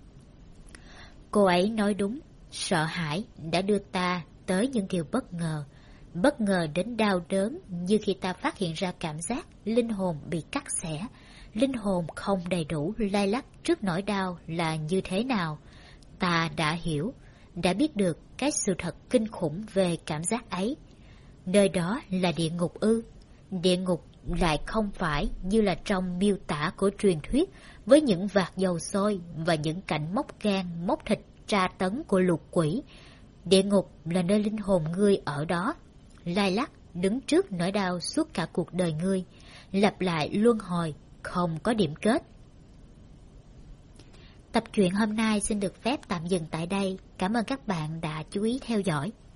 Cô ấy nói đúng, sợ hãi đã đưa ta tới những điều bất ngờ đến đau đớn, như khi ta phát hiện ra cảm giác linh hồn bị cắt xẻ, linh hồn không đầy đủ lay lắt trước nỗi đau là như thế nào. Ta đã hiểu, đã biết được cái sự thật kinh khủng về cảm giác ấy. Nơi đó là địa ngục ư? Địa ngục lại không phải như là trong miêu tả của truyền thuyết, với những vạt dầu sôi và những cảnh móc gan, móc thịt tra tấn của lục quỷ. Địa ngục là nơi linh hồn ngươi ở đó, lay lắt đứng trước nỗi đau suốt cả cuộc đời ngươi, lặp lại luân hồi, không có điểm kết. Tập truyện hôm nay xin được phép tạm dừng tại đây. Cảm ơn các bạn đã chú ý theo dõi.